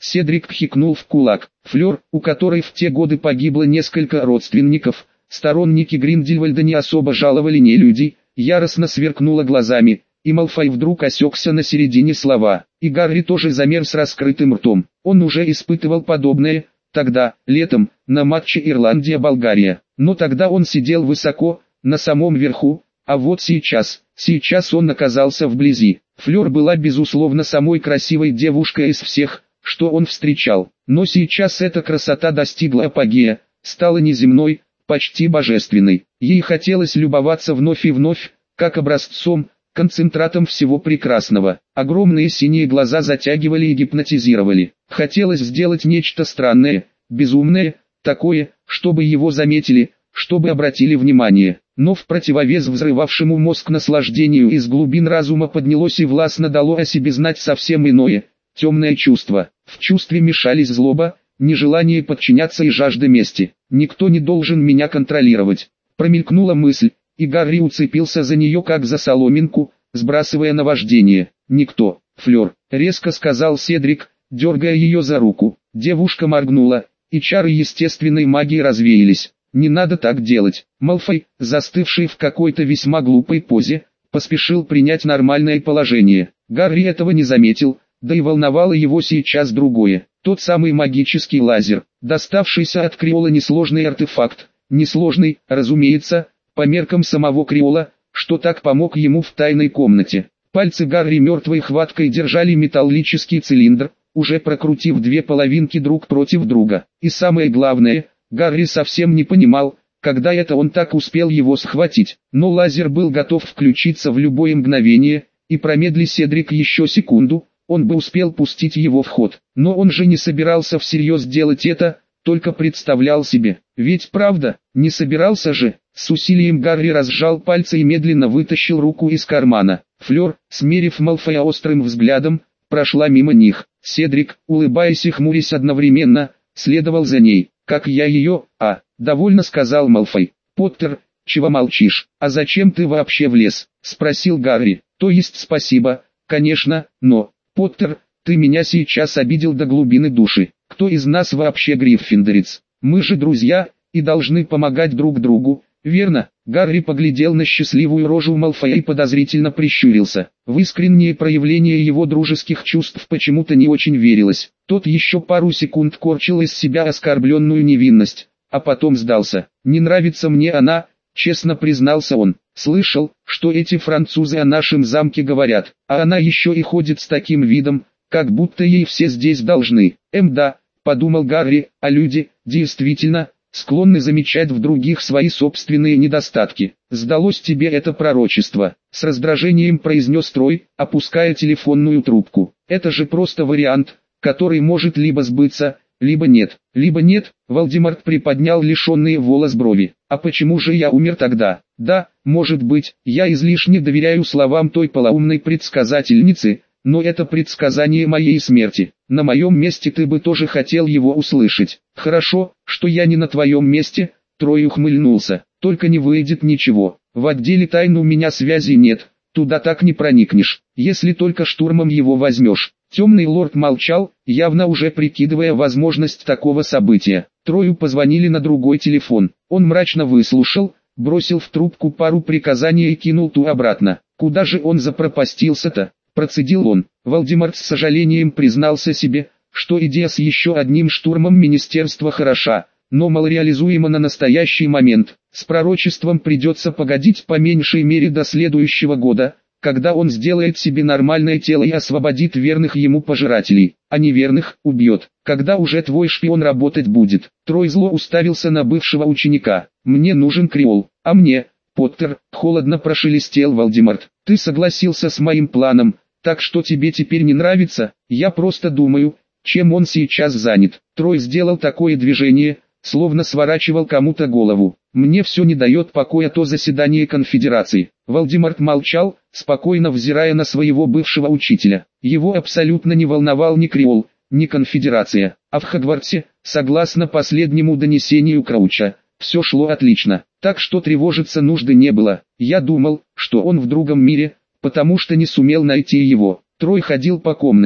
Седрик хикнул в кулак. Флёр, у которой в те годы погибло несколько родственников, сторонники Гриндельвальда не особо жаловали нелюдей, яростно сверкнула глазами, и Малфой вдруг осекся на середине слова. И Гарри тоже замер с раскрытым ртом. Он уже испытывал подобное, тогда, летом, на матче Ирландия-Болгария. Но тогда он сидел высоко, на самом верху, а вот сейчас он оказался вблизи. Флёр была безусловно самой красивой девушкой из всех, что он встречал. Но сейчас эта красота достигла апогея, стала неземной, почти божественной. Ей хотелось любоваться вновь и вновь, как образцом, концентратом всего прекрасного. Огромные синие глаза затягивали и гипнотизировали. Хотелось сделать нечто странное, безумное, такое, чтобы его заметили, чтобы обратили внимание. Но в противовес взрывавшему мозг наслаждению из глубин разума поднялось и властно дало о себе знать совсем иное, темное чувство. В чувстве мешались злоба, нежелание подчиняться и жажда мести. «Никто не должен меня контролировать», промелькнула мысль, и Гарри уцепился за нее как за соломинку, сбрасывая наваждение. «Никто, Флёр», резко сказал Седрик, дергая ее за руку. Девушка моргнула, и чары естественной магии развеялись. «Не надо так делать». Малфой, застывший в какой-то весьма глупой позе, поспешил принять нормальное положение. Гарри этого не заметил, да и волновало его сейчас другое. Тот самый магический лазер, доставшийся от Криола несложный артефакт. Несложный, разумеется, по меркам самого Криола, что так помог ему в тайной комнате. Пальцы Гарри мертвой хваткой держали металлический цилиндр, уже прокрутив две половинки друг против друга. И самое главное, Гарри совсем не понимал, когда это он так успел его схватить. Но лазер был готов включиться в любое мгновение, и промедли Седрик еще секунду, он бы успел пустить его в ход. Но он же не собирался всерьез делать это, только представлял себе. Ведь правда, не собирался же. С усилием Гарри разжал пальцы и медленно вытащил руку из кармана. Флёр, смерив Малфоя острым взглядом, прошла мимо них. Седрик, улыбаясь и хмурясь одновременно, следовал за ней. «Как я ее, довольно сказал Малфой. Поттер, чего молчишь? А зачем ты вообще влез?» спросил Гарри. «То есть спасибо, конечно, но, Поттер, ты меня сейчас обидел до глубины души. Кто из нас вообще гриффиндорец? Мы же друзья, и должны помогать друг другу, верно?» Гарри поглядел на счастливую рожу Малфоя и подозрительно прищурился. В искреннее проявление его дружеских чувств почему-то не очень верилось. Тот еще пару секунд корчил из себя оскорбленную невинность, а потом сдался. «Не нравится мне она», честно признался он. «Слышал, что эти французы о нашем замке говорят, а она еще и ходит с таким видом, как будто ей все здесь должны». Да, подумал Гарри, а люди, действительно, склонны замечать в других свои собственные недостатки. «Сдалось тебе это пророчество», — с раздражением произнес Трой, опуская телефонную трубку. «Это же просто вариант, который может либо сбыться, либо нет». «Либо нет», — Волдеморт приподнял лишенные волос брови. «А почему же я умер тогда?» «Да, может быть, я излишне доверяю словам той полоумной предсказательницы, но это предсказание моей смерти. На моем месте ты бы тоже хотел его услышать». «Хорошо, что я не на твоем месте», — Трой ухмыльнулся. «Только не выйдет ничего. В отделе тайн у меня связи нет, туда так не проникнешь, если только штурмом его возьмешь». Темный лорд молчал, явно уже прикидывая возможность такого события. Трою позвонили на другой телефон. Он мрачно выслушал, бросил в трубку пару приказаний и кинул ту обратно. «Куда же он запропастился-то?» процедил он. Волдеморт с сожалением признался себе, что идея с еще одним штурмом министерства хороша, но малореализуема на настоящий момент. С пророчеством придется погодить по меньшей мере до следующего года, когда он сделает себе нормальное тело и освободит верных ему пожирателей, а неверных убьет. Когда уже твой шпион работать будет? Трой зло уставился на бывшего ученика. «Мне нужен Криол, а мне, Поттер», холодно прошелестел Волдеморт. «Ты согласился с моим планом, так что тебе теперь не нравится? Я просто думаю, чем он сейчас занят». Трой сделал такое движение, словно сворачивал кому-то голову. «Мне все не дает покоя то заседание конфедерации». Волдеморт молчал, спокойно взирая на своего бывшего учителя. Его абсолютно не волновал ни Криол, ни конфедерация. А в Хогвартсе, согласно последнему донесению Крауча, все шло отлично, так что тревожиться нужды не было. Я думал, что он в другом мире, потому что не сумел найти его. Трой ходил по комнате,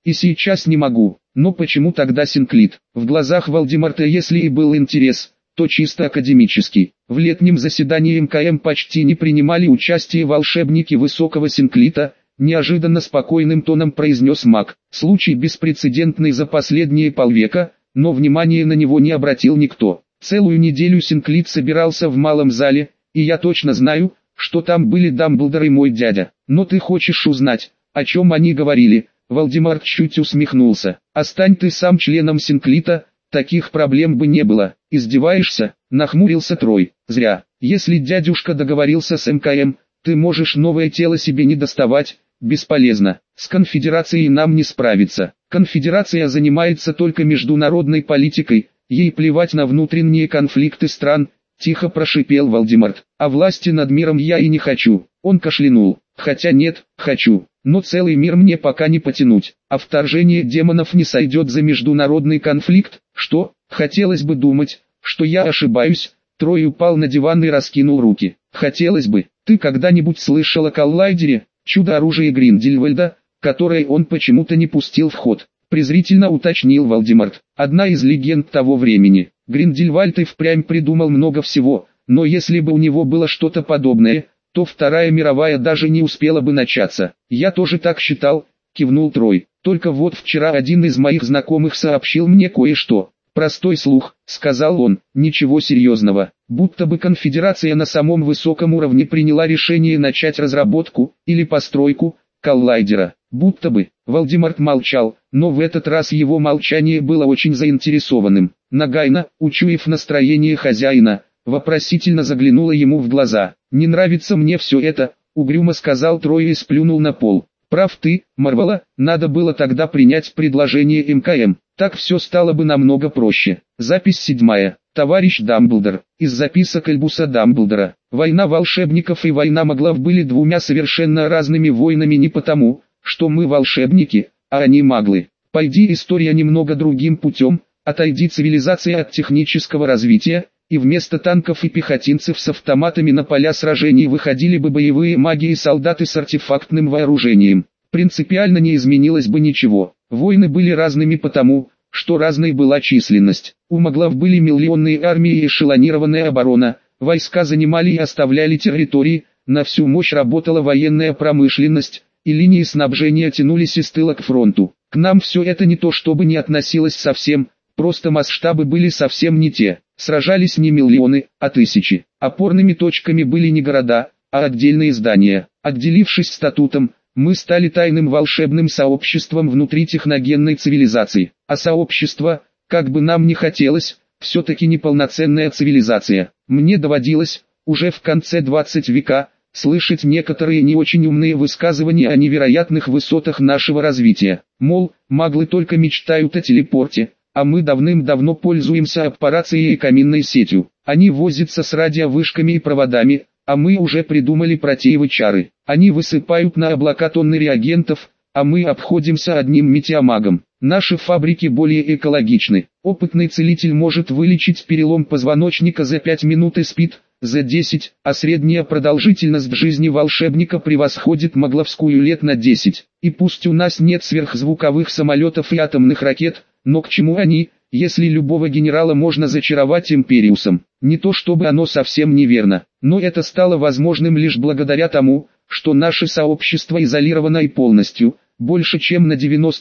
И сейчас не могу. Но почему тогда Синклит? В глазах Вальдемарта если и был интерес, то чисто академический. В летнем заседании МКМ почти не принимали участие волшебники высокого Синклита, неожиданно спокойным тоном произнес маг. Случай беспрецедентный за последние полвека, но внимания на него не обратил никто. Целую неделю Синклит собирался в малом зале, и я точно знаю, что там были Дамблдор и мой дядя. Но ты хочешь узнать, о чем они говорили? Вальдемар чуть усмехнулся. «Остань ты сам членом Синклита, таких проблем бы не было». «Издеваешься?» — нахмурился Трой. «Зря. Если дядюшка договорился с МКМ, ты можешь новое тело себе не доставать, бесполезно. С конфедерацией нам не справиться. Конфедерация занимается только международной политикой, ей плевать на внутренние конфликты стран», — тихо прошипел Вальдемарт. «А власти над миром я и не хочу». Он кашлянул. «Хотя нет, хочу. Но целый мир мне пока не потянуть, а вторжение демонов не сойдет за международный конфликт, что, хотелось бы думать, что я ошибаюсь». Трой упал на диван и раскинул руки. «Хотелось бы, ты когда-нибудь слышал о коллайдере, чудо-оружие Гриндельвальда, которое он почему-то не пустил в ход?» Презрительно уточнил Вальдемарт. «Одна из легенд того времени. Гриндельвальд и впрямь придумал много всего, но если бы у него было что-то подобное, то Вторая мировая даже не успела бы начаться». «Я тоже так считал», — кивнул Трой. «Только вот вчера один из моих знакомых сообщил мне кое-что». «Простой слух», — сказал он, — «ничего серьезного. Будто бы конфедерация на самом высоком уровне приняла решение начать разработку, или постройку, коллайдера. Будто бы». Вальдемарт молчал, но в этот раз его молчание было очень заинтересованным. Нагайна, учуяв настроение хозяина, вопросительно заглянула ему в глаза. «Не нравится мне все это», — угрюмо сказал Трой и сплюнул на пол. «Прав ты, Марвела, надо было тогда принять предложение МКМ. Так все стало бы намного проще». Запись 7. Товарищ Дамблдор. Из записок Альбуса Дамблдора. Война волшебников и война маглов были двумя совершенно разными войнами не потому, что мы волшебники, а они маглы. Пойди история немного другим путем, отойди цивилизация от технического развития, и вместо танков и пехотинцев с автоматами на поля сражений выходили бы боевые маги и солдаты с артефактным вооружением. Принципиально не изменилось бы ничего. Войны были разными потому, что разной была численность. У маглов были миллионные армии и эшелонированная оборона, войска занимали и оставляли территории, на всю мощь работала военная промышленность, и линии снабжения тянулись из тыла к фронту. К нам все это не то чтобы не относилось совсем, просто масштабы были совсем не те. Сражались не миллионы, а тысячи. Опорными точками были не города, а отдельные здания. Отделившись статутом, мы стали тайным волшебным сообществом внутри техногенной цивилизации. А сообщество, как бы нам ни хотелось, все-таки неполноценная цивилизация. Мне доводилось, уже в конце 20 века, слышать некоторые не очень умные высказывания о невероятных высотах нашего развития. Мол, маглы только мечтают о телепорте, а мы давным-давно пользуемся аппарацией и каминной сетью. Они возятся с радиовышками и проводами, а мы уже придумали протеевы чары. Они высыпают на облака тонны реагентов, а мы обходимся одним метеомагом. Наши фабрики более экологичны. Опытный целитель может вылечить перелом позвоночника за 5 минут и спит за 10, а средняя продолжительность жизни волшебника превосходит магловскую лет на 10. И пусть у нас нет сверхзвуковых самолетов и атомных ракет, но к чему они, если любого генерала можно зачаровать империусом? Не то чтобы оно совсем неверно, но это стало возможным лишь благодаря тому, что наше сообщество изолировано и полностью, больше чем на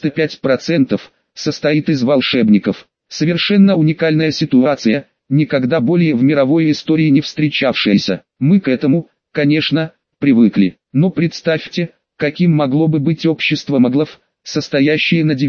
95%, состоит из волшебников. Совершенно уникальная ситуация, никогда более в мировой истории не встречавшаяся. Мы к этому, конечно, привыкли. Но представьте, каким могло бы быть общество маглов, состоящее на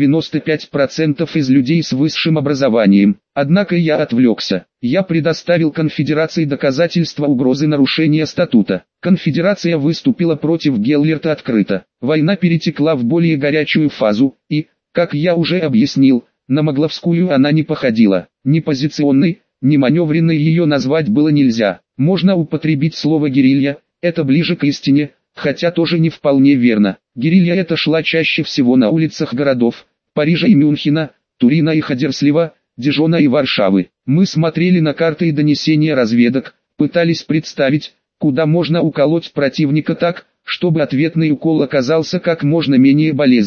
95% из людей с высшим образованием. Однако я отвлекся. Я предоставил конфедерации доказательства угрозы нарушения статута. Конфедерация выступила против Геллерта открыто. Война перетекла в более горячую фазу, и, как я уже объяснил, на магловскую она не походила. Ни позиционной, ни маневренной ее назвать было нельзя. Можно употребить слово «герилья», это ближе к истине, хотя тоже не вполне верно. Герилья эта шла чаще всего на улицах городов, Парижа и Мюнхена, Турина и Хадерслева, Дижона и Варшавы. Мы смотрели на карты и донесения разведок, пытались представить, куда можно уколоть противника так, чтобы ответный укол оказался как можно менее болезненным.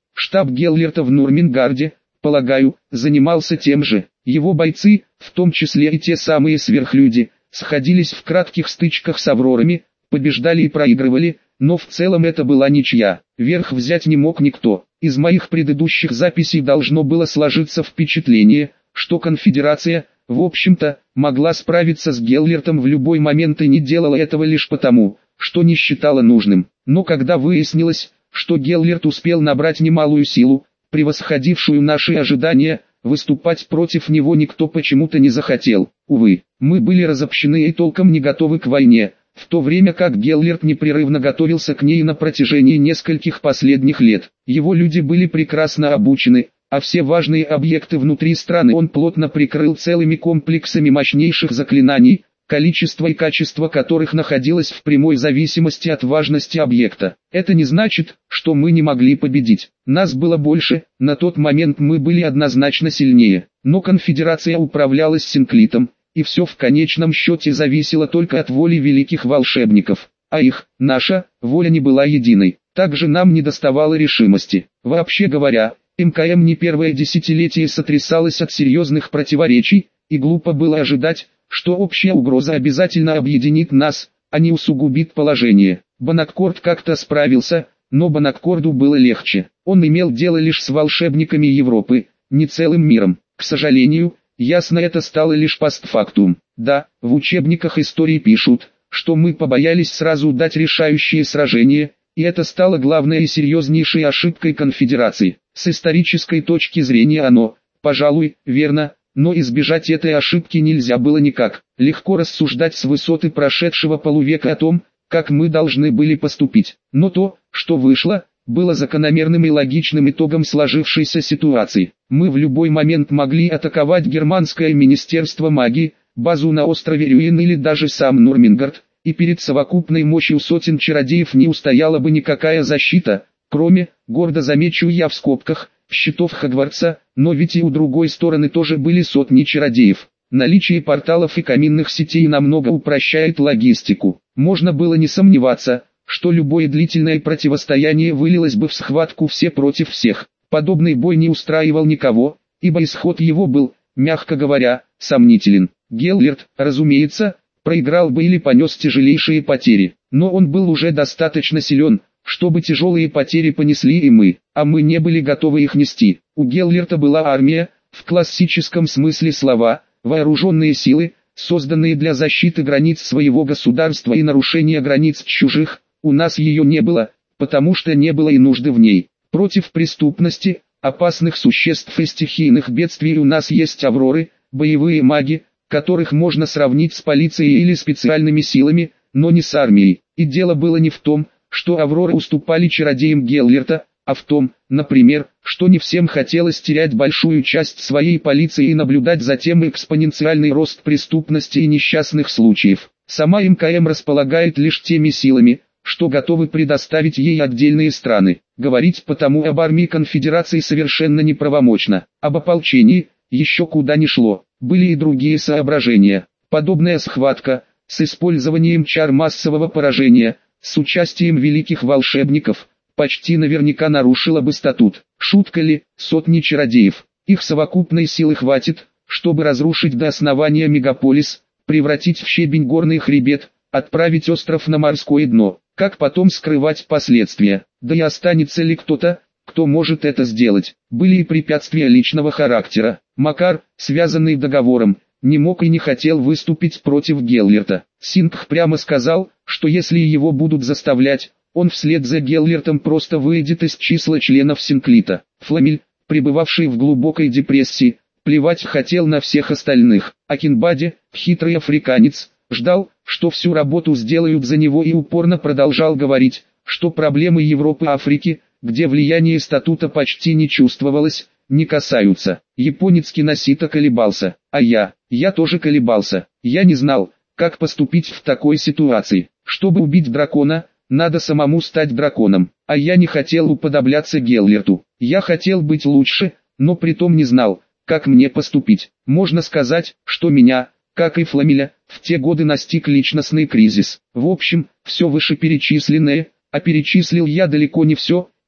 Штаб Геллерта в Нурмингарде, полагаю, занимался тем же. Его бойцы, в том числе и те самые сверхлюди, сходились в кратких стычках с Аврорами, побеждали и проигрывали, но в целом это была ничья. Верх взять не мог никто. Из моих предыдущих записей должно было сложиться впечатление, что конфедерация, в общем-то, могла справиться с Геллертом в любой момент и не делала этого лишь потому, что не считала нужным. Но когда выяснилось, что Геллерт успел набрать немалую силу, превосходившую наши ожидания, выступать против него никто почему-то не захотел. Увы, мы были разобщены и толком не готовы к войне, в то время как Геллерт непрерывно готовился к ней на протяжении нескольких последних лет. Его люди были прекрасно обучены, а все важные объекты внутри страны он плотно прикрыл целыми комплексами мощнейших заклинаний, количество и качество которых находилось в прямой зависимости от важности объекта. Это не значит, что мы не могли победить. Нас было больше, на тот момент мы были однозначно сильнее. Но конфедерация управлялась Синклитом, и все в конечном счете зависело только от воли великих волшебников. А их, наша, воля не была единой. Также нам недоставало решимости. Вообще говоря, МКМ не первое десятилетие сотрясалось от серьезных противоречий, и глупо было ожидать, что общая угроза обязательно объединит нас, а не усугубит положение. Бонаккорд как-то справился, но Бонаккорду было легче. Он имел дело лишь с волшебниками Европы, не целым миром. К сожалению, ясно это стало лишь постфактум. Да, в учебниках истории пишут, что мы побоялись сразу дать решающее сражение, и это стало главной и серьезнейшей ошибкой конфедерации. С исторической точки зрения оно, пожалуй, верно, но избежать этой ошибки нельзя было никак. Легко рассуждать с высоты прошедшего полувека о том, как мы должны были поступить. Но то, что вышло, было закономерным и логичным итогом сложившейся ситуации. Мы в любой момент могли атаковать германское министерство магии, базу на острове Рюин или даже сам Нурмингард, и перед совокупной мощью сотен чародеев не устояла бы никакая защита, кроме, гордо замечу я в скобках, щитов Хогвартса, но ведь и у другой стороны тоже были сотни чародеев. Наличие порталов и каминных сетей намного упрощает логистику. Можно было не сомневаться, что любое длительное противостояние вылилось бы в схватку все против всех. Подобный бой не устраивал никого, ибо исход его был, мягко говоря, сомнителен. Геллерт, разумеется, проиграл бы или понес тяжелейшие потери, но он был уже достаточно силен, чтобы тяжелые потери понесли и мы, а мы не были готовы их нести. У Геллерта была армия, в классическом смысле слова, вооруженные силы, созданные для защиты границ своего государства и нарушения границ чужих. У нас ее не было, потому что не было и нужды в ней. Против преступности, опасных существ и стихийных бедствий у нас есть авроры, боевые маги, которых можно сравнить с полицией или специальными силами, но не с армией. И дело было не в том, что авроры уступали чародеям Геллерта, а в том, например, что не всем хотелось терять большую часть своей полиции и наблюдать за тем экспоненциальный рост преступности и несчастных случаев. Сама МКМ располагает лишь теми силами, что готовы предоставить ей отдельные страны. Говорить потому об армии конфедерации совершенно неправомочно. Об ополчении еще куда ни шло. Были и другие соображения. Подобная схватка, с использованием чар массового поражения, с участием великих волшебников, почти наверняка нарушила бы статут. Шутка ли, сотни чародеев, их совокупной силы хватит, чтобы разрушить до основания мегаполис, превратить в щебень горный хребет, отправить остров на морское дно. Как потом скрывать последствия? Да и останется ли кто-то, кто может это сделать? Были и препятствия личного характера. Макар, связанный договором, не мог и не хотел выступить против Геллерта. Сингх прямо сказал, что если его будут заставлять, он вслед за Геллертом просто выйдет из числа членов Синклита. Фламель, пребывавший в глубокой депрессии, плевать хотел на всех остальных. А Кинбади, хитрый африканец, ждал, что всю работу сделают за него и упорно продолжал говорить, что проблемы Европы и Африки, где влияние статута почти не чувствовалось, не касаются. Японец Киносита колебался, а я тоже колебался. Я не знал, как поступить в такой ситуации. Чтобы убить дракона, надо самому стать драконом. А я не хотел уподобляться Геллерту. Я хотел быть лучше, но притом не знал, как мне поступить. Можно сказать, что меня, как и Фламеля, в те годы настиг личностный кризис. В общем, все вышеперечисленное, а перечислил я далеко не все,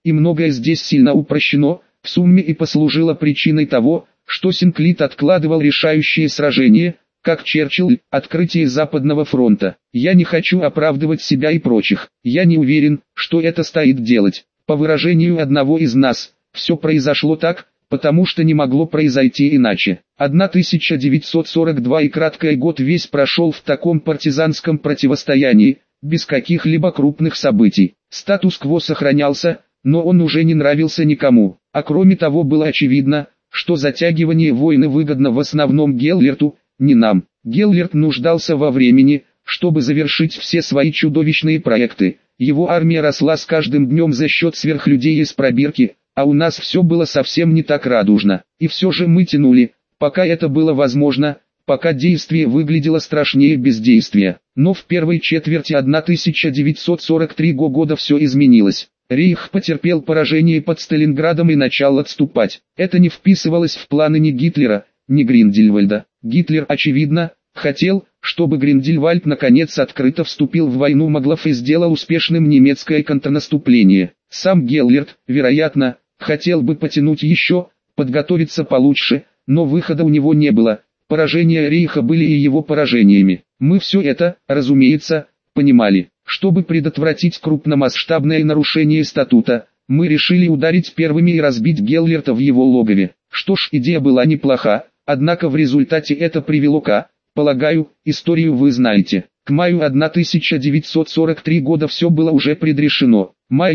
и многое здесь сильно упрощено, в сумме и послужило причиной того, что Синклит откладывал решающие сражения, как Черчилль, открытие Западного фронта. Я не хочу оправдывать себя и прочих. Я не уверен, что это стоит делать. По выражению одного из нас, все произошло так, потому что не могло произойти иначе. 1942 и краткий год весь прошел в таком партизанском противостоянии, без каких-либо крупных событий. Статус-кво сохранялся, но он уже не нравился никому. А кроме того было очевидно, что затягивание войны выгодно в основном Геллерту, не нам. Геллерт нуждался во времени, чтобы завершить все свои чудовищные проекты. Его армия росла с каждым днем за счет сверхлюдей из пробирки, а у нас все было совсем не так радужно. И все же мы тянули, пока это было возможно, пока действие выглядело страшнее бездействия. Но в первой четверти 1943 года все изменилось. Рейх потерпел поражение под Сталинградом и начал отступать. Это не вписывалось в планы ни Гитлера, ни Гриндельвальда. Гитлер, очевидно, хотел, чтобы Гриндельвальд наконец открыто вступил в войну Маглов и сделал успешным немецкое контрнаступление. Сам Геллерт, вероятно, хотел бы потянуть еще, подготовиться получше, но выхода у него не было. Поражения Рейха были и его поражениями. Мы все это, разумеется, понимали. Чтобы предотвратить крупномасштабное нарушение статута, мы решили ударить первыми и разбить Геллерта в его логове. Что ж, идея была неплоха, однако в результате это привело к, полагаю, историю вы знаете. К маю 1943 года все было уже предрешено. Май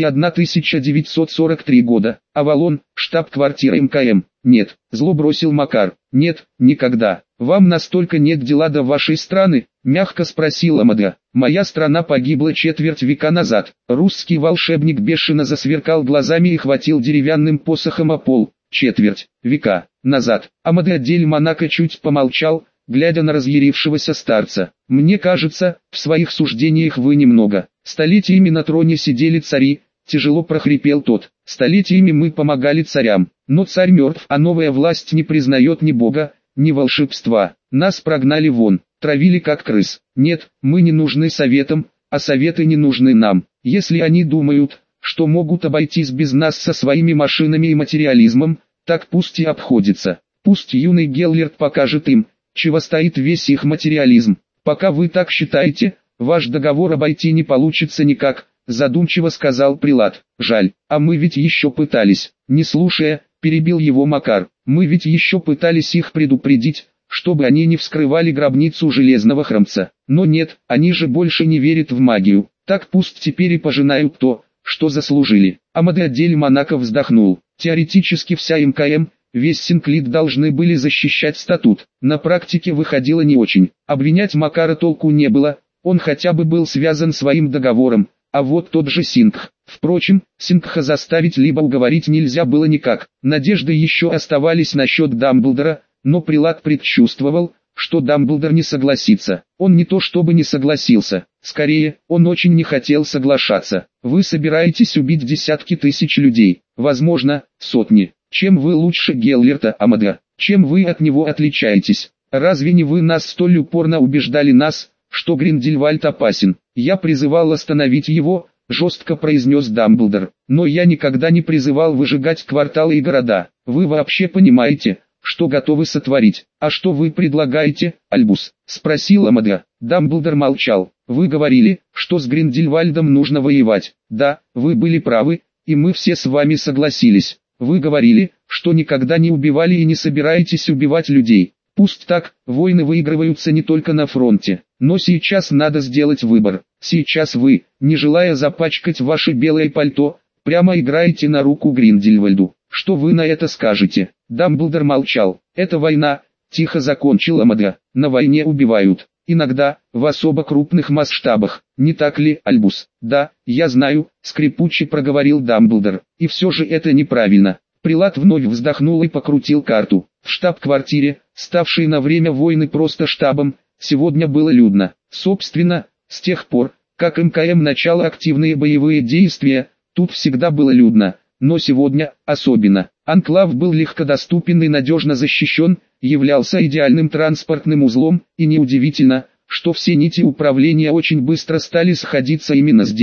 1943 года. Авалон, штаб-квартира МКМ. Нет, зло бросил Макар. Нет, никогда. Вам настолько нет дела до вашей страны? Мягко спросил Амада. Моя страна погибла четверть века назад. Русский волшебник бешено засверкал глазами и хватил деревянным посохом о пол. Четверть века назад. Амада Дель Монако чуть помолчал, глядя на разъярившегося старца. «Мне кажется, в своих суждениях вы немного. Столетиями на троне сидели цари», тяжело прохрипел тот. «Столетиями мы помогали царям, но царь мертв, а новая власть не признает ни бога, ни волшебства. Нас прогнали вон, травили как крыс. Нет, мы не нужны советам, а советы не нужны нам. Если они думают, что могут обойтись без нас со своими машинами и материализмом, так пусть и обходится. Пусть юный Геллерт покажет им, чего стоит весь их материализм. Пока вы так считаете, ваш договор обойти не получится никак», задумчиво сказал прилад. «Жаль, а мы ведь еще пытались». Не слушая, перебил его Макар. «Мы ведь еще пытались их предупредить, чтобы они не вскрывали гробницу железного храмца. Но нет, они же больше не верят в магию. Так пусть теперь и пожинают то, что заслужили». Амада Дель Монако вздохнул. Теоретически вся МКМ, весь Синклит должны были защищать статут. На практике выходило не очень. Обвинять Макара толку не было, он хотя бы был связан своим договором, а вот тот же Сингх. Впрочем, Сингха заставить либо уговорить нельзя было никак. Надежды еще оставались насчет Дамблдора, но прилад предчувствовал, что Дамблдор не согласится. Он не то чтобы не согласился, скорее, он очень не хотел соглашаться. «Вы собираетесь убить десятки тысяч людей, возможно, сотни. Чем вы лучше Геллерта, Амада? Чем вы от него отличаетесь? Разве не вы нас столь упорно убеждали нас, что Гриндельвальд опасен? Я призывал остановить его», жестко произнес Дамблдор. «Но я никогда не призывал выжигать кварталы и города. Вы вообще понимаете, что готовы сотворить? А что вы предлагаете, Альбус?» спросил Амада. Дамблдор молчал. «Вы говорили, что с Гриндельвальдом нужно воевать. Да, вы были правы, и мы все с вами согласились. Вы говорили, что никогда не убивали и не собираетесь убивать людей. Пусть так, войны выигрываются не только на фронте. Но сейчас надо сделать выбор. Сейчас вы, не желая запачкать ваше белое пальто, прямо играете на руку Гриндельвальду. Что вы на это скажете?» Дамблдор молчал. «Это война», тихо закончил Амада. «На войне убивают. Иногда, в особо крупных масштабах. Не так ли, Альбус?» «Да, я знаю», скрипуче проговорил Дамблдор. «И все же это неправильно». Прилад вновь вздохнул и покрутил карту. В штаб-квартире, ставшей на время войны просто штабом, сегодня было людно. Собственно, с тех пор, как МКМ начало активные боевые действия, тут всегда было людно. Но сегодня, особенно, анклав был легкодоступен и надежно защищен, являлся идеальным транспортным узлом, и неудивительно, что все нити управления очень быстро стали сходиться именно здесь.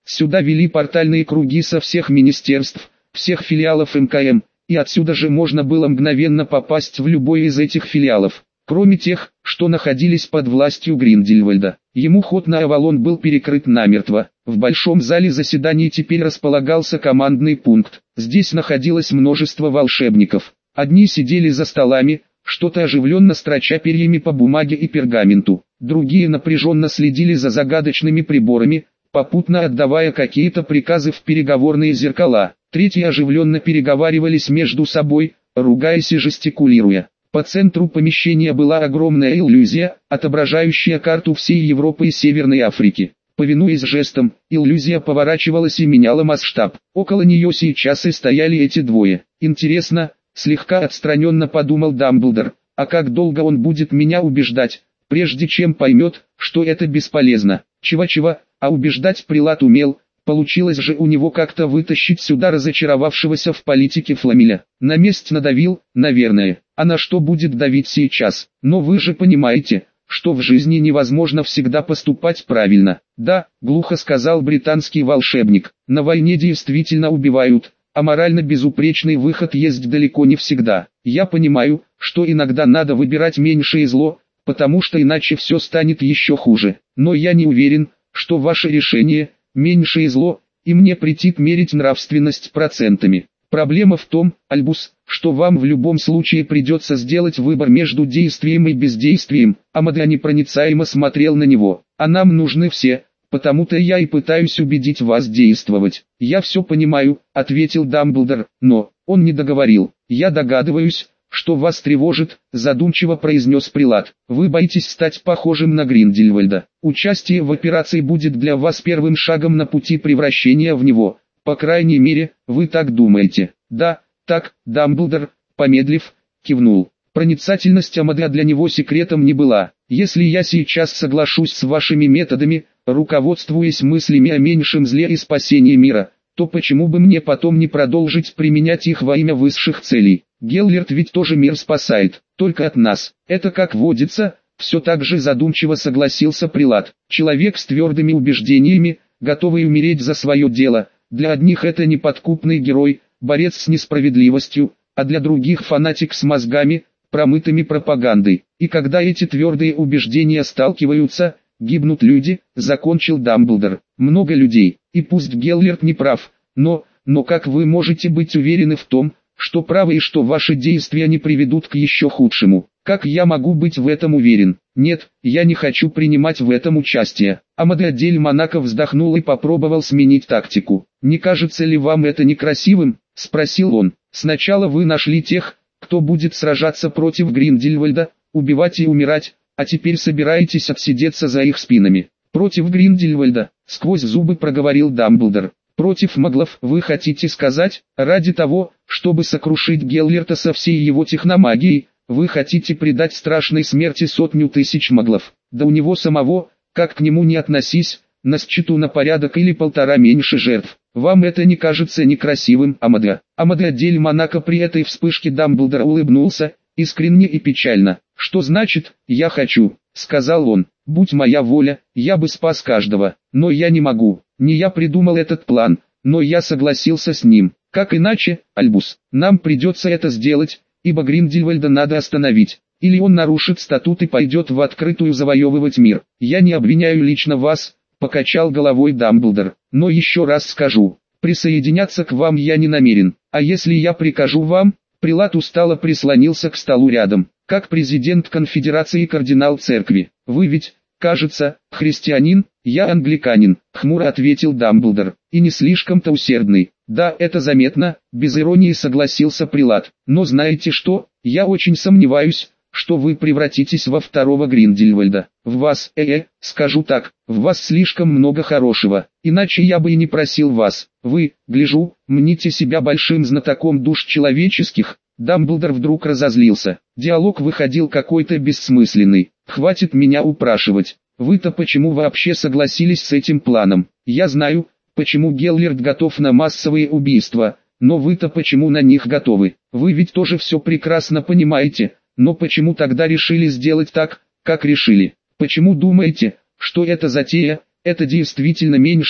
Сюда вели портальные круги со всех министерств, всех филиалов МКМ, и отсюда же можно было мгновенно попасть в любой из этих филиалов, кроме тех, что находились под властью Гриндельвальда. Ему ход на Авалон был перекрыт намертво. В большом зале заседаний теперь располагался командный пункт. Здесь находилось множество волшебников. Одни сидели за столами, что-то оживленно строча перьями по бумаге и пергаменту. Другие напряженно следили за загадочными приборами, попутно отдавая какие-то приказы в переговорные зеркала. Третьи оживленно переговаривались между собой, ругаясь и жестикулируя. По центру помещения была огромная иллюзия, отображающая карту всей Европы и Северной Африки. Повинуясь жестам, иллюзия поворачивалась и меняла масштаб. Около нее сейчас и стояли эти двое. Интересно, слегка отстраненно подумал Дамблдор, а как долго он будет меня убеждать, прежде чем поймет, что это бесполезно. Чего-чего, а убеждать прилад умел. Получилось же у него как-то вытащить сюда разочаровавшегося в политике Фламеля. На месть надавил, наверное. А на что будет давить сейчас? Но вы же понимаете, что в жизни невозможно всегда поступать правильно. Да, глухо сказал британский волшебник. На войне действительно убивают, а морально безупречный выход есть далеко не всегда. Я понимаю, что иногда надо выбирать меньшее зло, потому что иначе все станет еще хуже. Но я не уверен, что ваше решение – меньшее зло, и мне претит мерить нравственность процентами. Проблема в том, Альбус, что вам в любом случае придется сделать выбор между действием и бездействием. Амадеа непроницаемо смотрел на него. А нам нужны все, потому-то я и пытаюсь убедить вас действовать. Я все понимаю, ответил Дамблдор, но, он не договорил. Я догадываюсь, что вас тревожит, задумчиво произнес прилад. Вы боитесь стать похожим на Гриндельвальда. Участие в операции будет для вас первым шагом на пути превращения в него. По крайней мере, вы так думаете. Да, так, Дамблдор, помедлив, кивнул. Проницательность Амадеа для него секретом не была. Если я сейчас соглашусь с вашими методами, руководствуясь мыслями о меньшем зле и спасении мира, то почему бы мне потом не продолжить применять их во имя высших целей? Геллерт ведь тоже мир спасает, только от нас. Это как водится, все так же задумчиво согласился прилад. Человек с твердыми убеждениями, готовый умереть за свое дело. Для одних это неподкупный герой, борец с несправедливостью, а для других фанатик с мозгами, промытыми пропагандой. И когда эти твердые убеждения сталкиваются, гибнут люди, закончил Дамблдор. Много людей, и пусть Геллерт не прав, но как вы можете быть уверены в том, что правы и что ваши действия не приведут к еще худшему? Как я могу быть в этом уверен? Нет, я не хочу принимать в этом участие. Амадеа дель Монако вздохнул и попробовал сменить тактику. Не кажется ли вам это некрасивым? Спросил он. Сначала вы нашли тех, кто будет сражаться против Гриндельвальда, убивать и умирать, а теперь собираетесь отсидеться за их спинами. Против Гриндельвальда, сквозь зубы проговорил Дамблдор. Против маглов, вы хотите сказать, ради того, чтобы сокрушить Геллерта со всей его техномагией, вы хотите предать страшной смерти сотню тысяч маглов. Да у него самого, как к нему не относись, на счету на порядок или полтора меньше жертв. Вам это не кажется некрасивым, Амадеа? Амадеа дель Монако при этой вспышке Дамблдора улыбнулся, искренне и печально. Что значит, я хочу, сказал он. Будь моя воля, я бы спас каждого, но я не могу. Не я придумал этот план, но я согласился с ним. Как иначе, Альбус? Нам придется это сделать, ибо Гриндельвальда надо остановить. Или он нарушит статут и пойдет в открытую завоевывать мир. Я не обвиняю лично вас, покачал головой Дамблдор. Но еще раз скажу, присоединяться к вам я не намерен. А если я прикажу вам? Прилад устало прислонился к столу рядом. Как президент конфедерации и кардинал церкви. Вы ведь, кажется, христианин, я англиканин, хмуро ответил Дамблдор. И не слишком-то усердный. Да, это заметно, без иронии согласился прилад. Но знаете что, я очень сомневаюсь, что вы превратитесь во второго Гриндельвальда. В вас, скажу так, в вас слишком много хорошего. Иначе я бы и не просил вас. Вы, гляжу, мните себя большим знатоком душ человеческих. Дамблдор вдруг разозлился. Диалог выходил какой-то бессмысленный. Хватит меня упрашивать. Вы-то почему вообще согласились с этим планом? Я знаю, почему Геллерт готов на массовые убийства, но вы-то почему на них готовы? Вы ведь тоже все прекрасно понимаете, но почему тогда решили сделать так, как решили? Почему думаете, что эта затея, это действительно меньшее,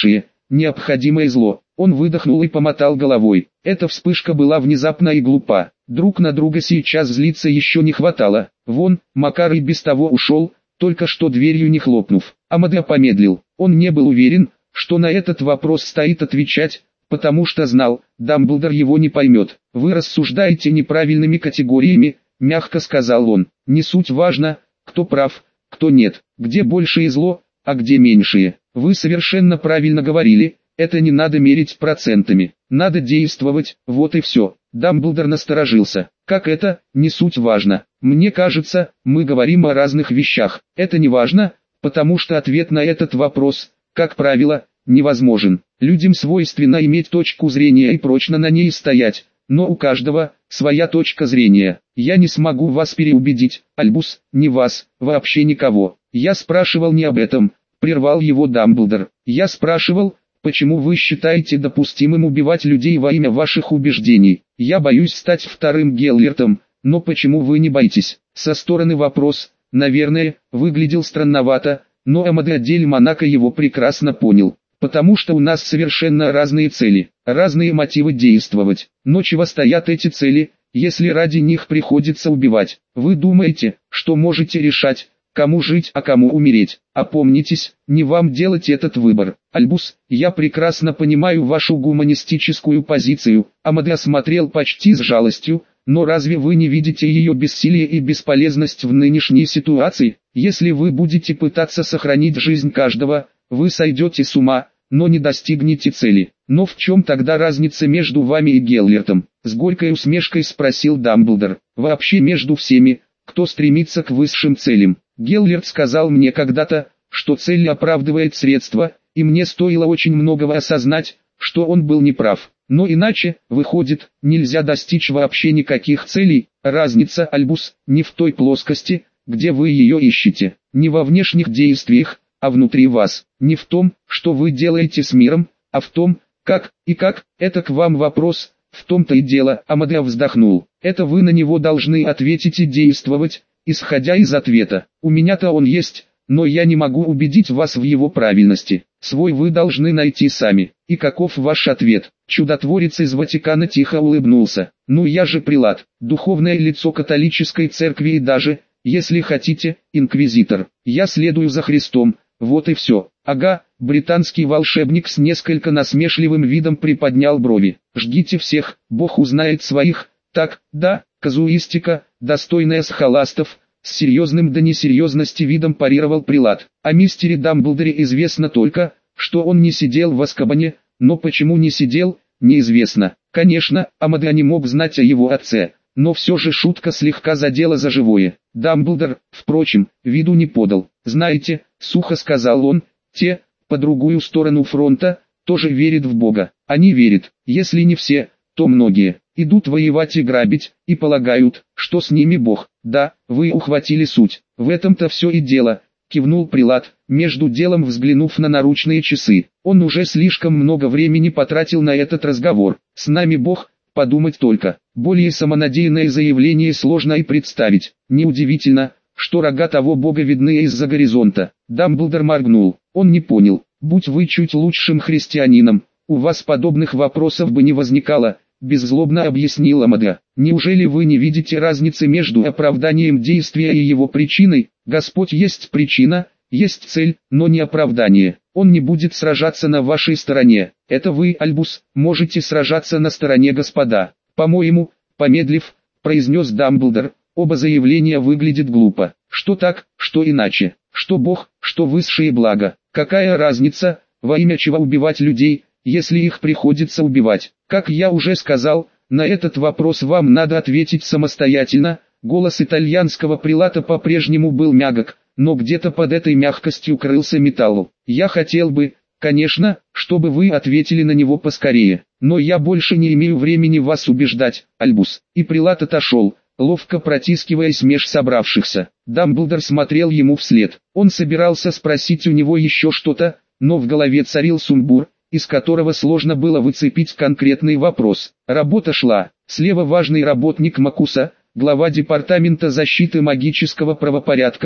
необходимое зло. Он выдохнул и помотал головой. Эта вспышка была внезапна и глупа. Друг на друга сейчас злиться еще не хватало. Вон, Макар и без того ушел, только что дверью не хлопнув. Амадео помедлил. Он не был уверен, что на этот вопрос стоит отвечать, потому что знал, Дамблдор его не поймет. «Вы рассуждаете неправильными категориями», — мягко сказал он. «Не суть важно, кто прав, кто нет, где большее зло, а где меньшее. Вы совершенно правильно говорили, это не надо мерить процентами, надо действовать, вот и все». Дамблдор насторожился. «Как это, не суть важно? Мне кажется, мы говорим о разных вещах. Это не важно, потому что ответ на этот вопрос, как правило, невозможен. Людям свойственно иметь точку зрения и прочно на ней стоять, но у каждого своя точка зрения. Я не смогу вас переубедить, Альбус, не вас, вообще никого. Я спрашивал не об этом», — прервал его Дамблдор. «Я спрашивал, почему вы считаете допустимым убивать людей во имя ваших убеждений? Я боюсь стать вторым Геллертом, но почему вы не боитесь?» Со стороны вопрос, наверное, выглядел странновато, но Амадео дель Монако его прекрасно понял. «Потому что у нас совершенно разные цели, разные мотивы действовать. Но чего стоят эти цели, если ради них приходится убивать? Вы думаете, что можете решать, кому жить, а кому умереть? Опомнитесь, не вам делать этот выбор. Альбус, я прекрасно понимаю вашу гуманистическую позицию». Амадео смотрел почти с жалостью. «Но разве вы не видите ее бессилие и бесполезность в нынешней ситуации? Если вы будете пытаться сохранить жизнь каждого, вы сойдете с ума, но не достигнете цели. Но в чем тогда разница между вами и Геллертом?» С горькой усмешкой спросил Дамблдор. «Вообще между всеми, кто стремится к высшим целям. Геллерт сказал мне когда-то, что цель оправдывает средства, и мне стоило очень многого осознать, что он был неправ. Но иначе, выходит, нельзя достичь вообще никаких целей. Разница, Альбус, не в той плоскости, где вы ее ищете, не во внешних действиях, а внутри вас, не в том, что вы делаете с миром, а в том, как, это к вам вопрос, в том-то и дело». Амадео вздохнул. «Это вы на него должны ответить и действовать, исходя из ответа. У меня-то он есть, но я не могу убедить вас в его правильности. Свой вы должны найти сами. И каков ваш ответ?» Чудотворец из Ватикана тихо улыбнулся. «Ну я же прилат, духовное лицо католической церкви и даже, если хотите, инквизитор. Я следую за Христом. Вот и все». «Ага», британский волшебник с несколько насмешливым видом приподнял брови. «Жгите всех, Бог узнает своих». «Так, да, казуистика, достойная схоластов», с серьезным до несерьезности видом парировал прилат. О мистере Дамблдоре известно только, что он не сидел в Азкабане, но почему не сидел, неизвестно. Конечно, Амадео не мог знать о его отце, но все же шутка слегка задела за живое. Дамблдор, впрочем, виду не подал. «Знаете», — сухо сказал он, — «те, по другую сторону фронта, тоже верят в Бога. Они верят, если не все, то многие, идут воевать и грабить, и полагают, что с ними Бог». «Да, вы ухватили суть, в этом-то все и дело», — кивнул прилат, между делом взглянув на наручные часы. Он уже слишком много времени потратил на этот разговор. «С нами Бог», подумать только, более самонадеянное заявление сложно и представить. Неудивительно, что рога того Бога видны из-за горизонта. Дамблдор моргнул, он не понял. «Будь вы чуть лучшим христианином, у вас подобных вопросов бы не возникало», беззлобно объяснил Амадео. «Неужели вы не видите разницы между оправданием действия и его причиной? Господь есть причина, есть цель, но не оправдание. Он не будет сражаться на вашей стороне. Это вы, Альбус, можете сражаться на стороне Господа. По-моему», помедлив, произнес Дамблдор, «оба заявления выглядят глупо. Что так, что иначе, что Бог, что высшее благо. Какая разница, во имя чего убивать людей, если их приходится убивать? Как я уже сказал, на этот вопрос вам надо ответить самостоятельно». Голос итальянского прилата по-прежнему был мягок, но где-то под этой мягкостью крылся металл. «Я хотел бы, конечно, чтобы вы ответили на него поскорее, но я больше не имею времени вас убеждать, Альбус». И прилат отошел, ловко протискиваясь меж собравшихся. Дамблдор смотрел ему вслед. Он собирался спросить у него еще что-то, но в голове царил сумбур, из которого сложно было выцепить конкретный вопрос. Работа шла. Слева важный работник Макуса, глава департамента защиты магического правопорядка,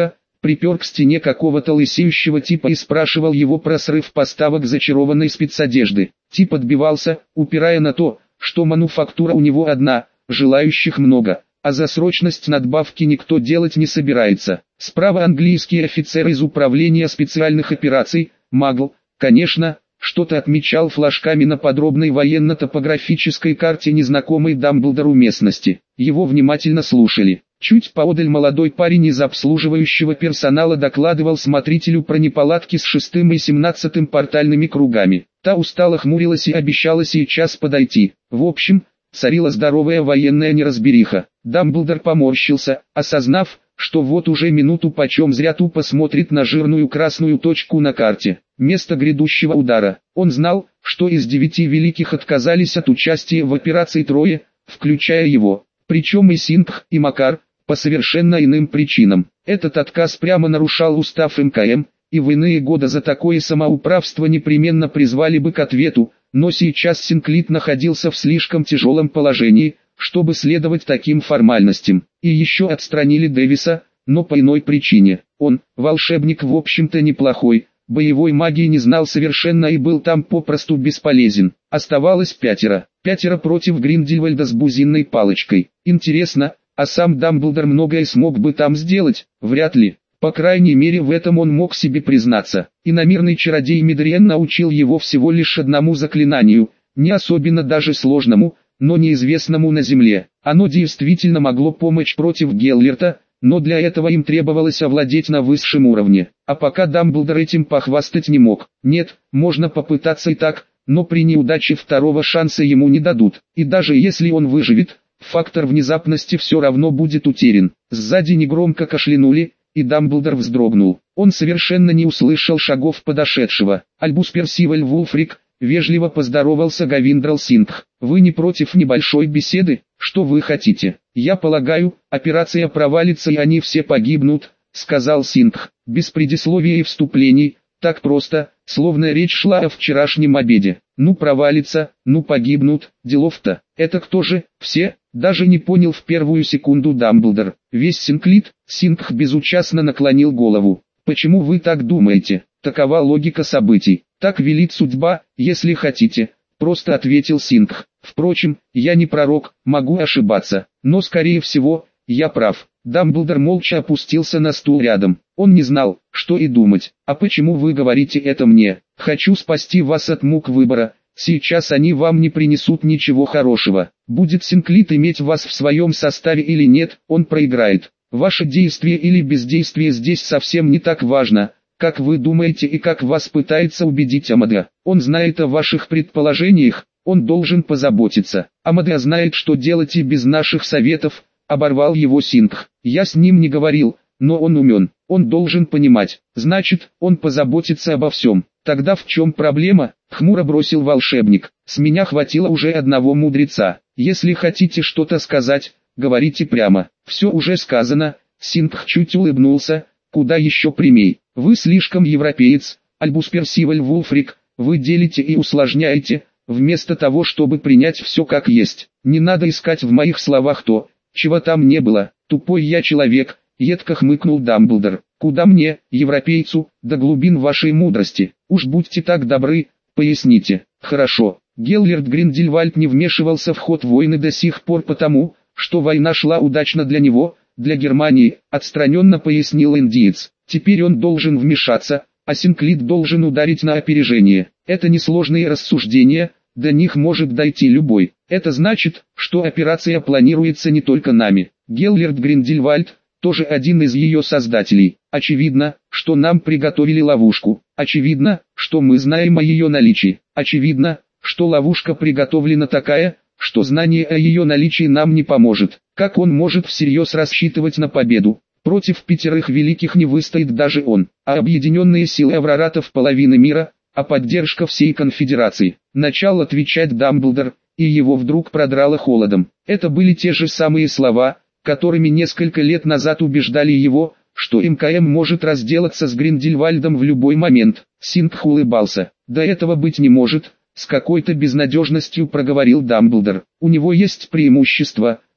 припер к стене какого-то лысеющего типа и спрашивал его про срыв поставок зачарованной спецодежды. Тип отбивался, упирая на то, что мануфактура у него одна, желающих много, а за срочность надбавки никто делать не собирается. Справа английский офицер из управления специальных операций, Магл, конечно, что-то отмечал флажками на подробной военно-топографической карте незнакомой Дамблдору местности. Его внимательно слушали. Чуть поодаль молодой парень из обслуживающего персонала докладывал смотрителю про неполадки с 6 и 17 портальными кругами. Та устало хмурилась и обещала сейчас подойти. В общем, царила здоровая военная неразбериха. Дамблдор поморщился, осознав, что вот уже минуту почем зря тупо смотрит на жирную красную точку на карте. Место грядущего удара. Он знал, что из 9 великих отказались от участия в операции трое, включая его. Причем и Сингх, и Макар, по совершенно иным причинам. Этот отказ прямо нарушал устав МКМ, и в иные годы за такое самоуправство непременно призвали бы к ответу, но сейчас Синклит находился в слишком тяжелом положении, чтобы следовать таким формальностям. И еще отстранили Дэвиса, но по иной причине. Он, волшебник в общем-то неплохой, боевой магии не знал совершенно и был там попросту бесполезен. Оставалось 5. 5 против Гриндельвальда с бузинной палочкой. Интересно, а сам Дамблдор многое смог бы там сделать? Вряд ли. По крайней мере в этом он мог себе признаться. Иномирный чародей Мидриен научил его всего лишь одному заклинанию, не особенно даже сложному, но неизвестному на земле. Оно действительно могло помочь против Геллерта, но для этого им требовалось овладеть на высшем уровне. А пока Дамблдор этим похвастать не мог. Нет, можно попытаться и так, но при неудаче второго шанса ему не дадут. И даже если он выживет, фактор внезапности все равно будет утерян. Сзади негромко кашлянули, и Дамблдор вздрогнул. Он совершенно не услышал шагов подошедшего. Альбус Персиваль Вулфрик, вежливо поздоровался Гавиндрал Сингх. «Вы не против небольшой беседы? Что вы хотите?» «Я полагаю, операция провалится и они все погибнут», — сказал Сингх, без предисловия и вступлений, так просто, словно речь шла о вчерашнем обеде. «Ну провалится, ну погибнут, делов-то. Это кто же, все?» Даже не понял в первую секунду Дамблдор. Весь Синклит, Сингх безучастно наклонил голову. «Почему вы так думаете? Такова логика событий. Так велит судьба, если хотите», — просто ответил Сингх. «Впрочем, я не пророк, могу ошибаться, но скорее всего, я прав». Дамблдор молча опустился на стул рядом. Он не знал, что и думать. «А почему вы говорите это мне? Хочу спасти вас от мук выбора. Сейчас они вам не принесут ничего хорошего. Будет Синклит иметь вас в своем составе или нет, он проиграет. Ваше действие или бездействие здесь совсем не так важно, как вы думаете и как вас пытается убедить Амадеа. Он знает о ваших предположениях, он должен позаботиться. Амадеа знает, что делать и без наших советов», — оборвал его Сингх. «Я с ним не говорил, но он умен, он должен понимать. Значит, он позаботится обо всем». «Тогда в чем проблема?» — хмуро бросил волшебник. «С меня хватило уже одного мудреца. Если хотите что-то сказать, говорите прямо». «Все уже сказано», — Сингх чуть улыбнулся, куда еще прямей. «Вы слишком европеец, Альбус Персиваль Вулфрик, вы делите и усложняете, вместо того чтобы принять все как есть. Не надо искать в моих словах то, чего там не было. Тупой я человек», — едко хмыкнул Дамблдор. «Куда мне, европейцу, до глубин вашей мудрости? Уж будьте так добры, поясните». «Хорошо». Геллерт Гриндельвальд не вмешивался в ход войны до сих пор потому, что война шла удачно для него, для Германии, отстраненно пояснил индиец. Теперь он должен вмешаться, а Синклит должен ударить на опережение. Это несложные рассуждения, до них может дойти любой. Это значит, что операция планируется не только нами. Геллерт Гриндельвальд тоже один из ее создателей. Очевидно, что нам приготовили ловушку. Очевидно, что мы знаем о ее наличии. Очевидно, что ловушка приготовлена такая, что знание о ее наличии нам не поможет. Как он может всерьез рассчитывать на победу? Против 5 великих не выстоит даже он. А объединенные силы авраратов половины мира, а поддержка всей конфедерации. Начал отвечать Дамблдор, и его вдруг продрало холодом. Это были те же самые слова, которыми несколько лет назад убеждали его, что МКМ может разделаться с Гриндельвальдом в любой момент. Сингх улыбался. «До этого быть не может», — с какой-то безнадежностью проговорил Дамблдор. «У него есть преимущество,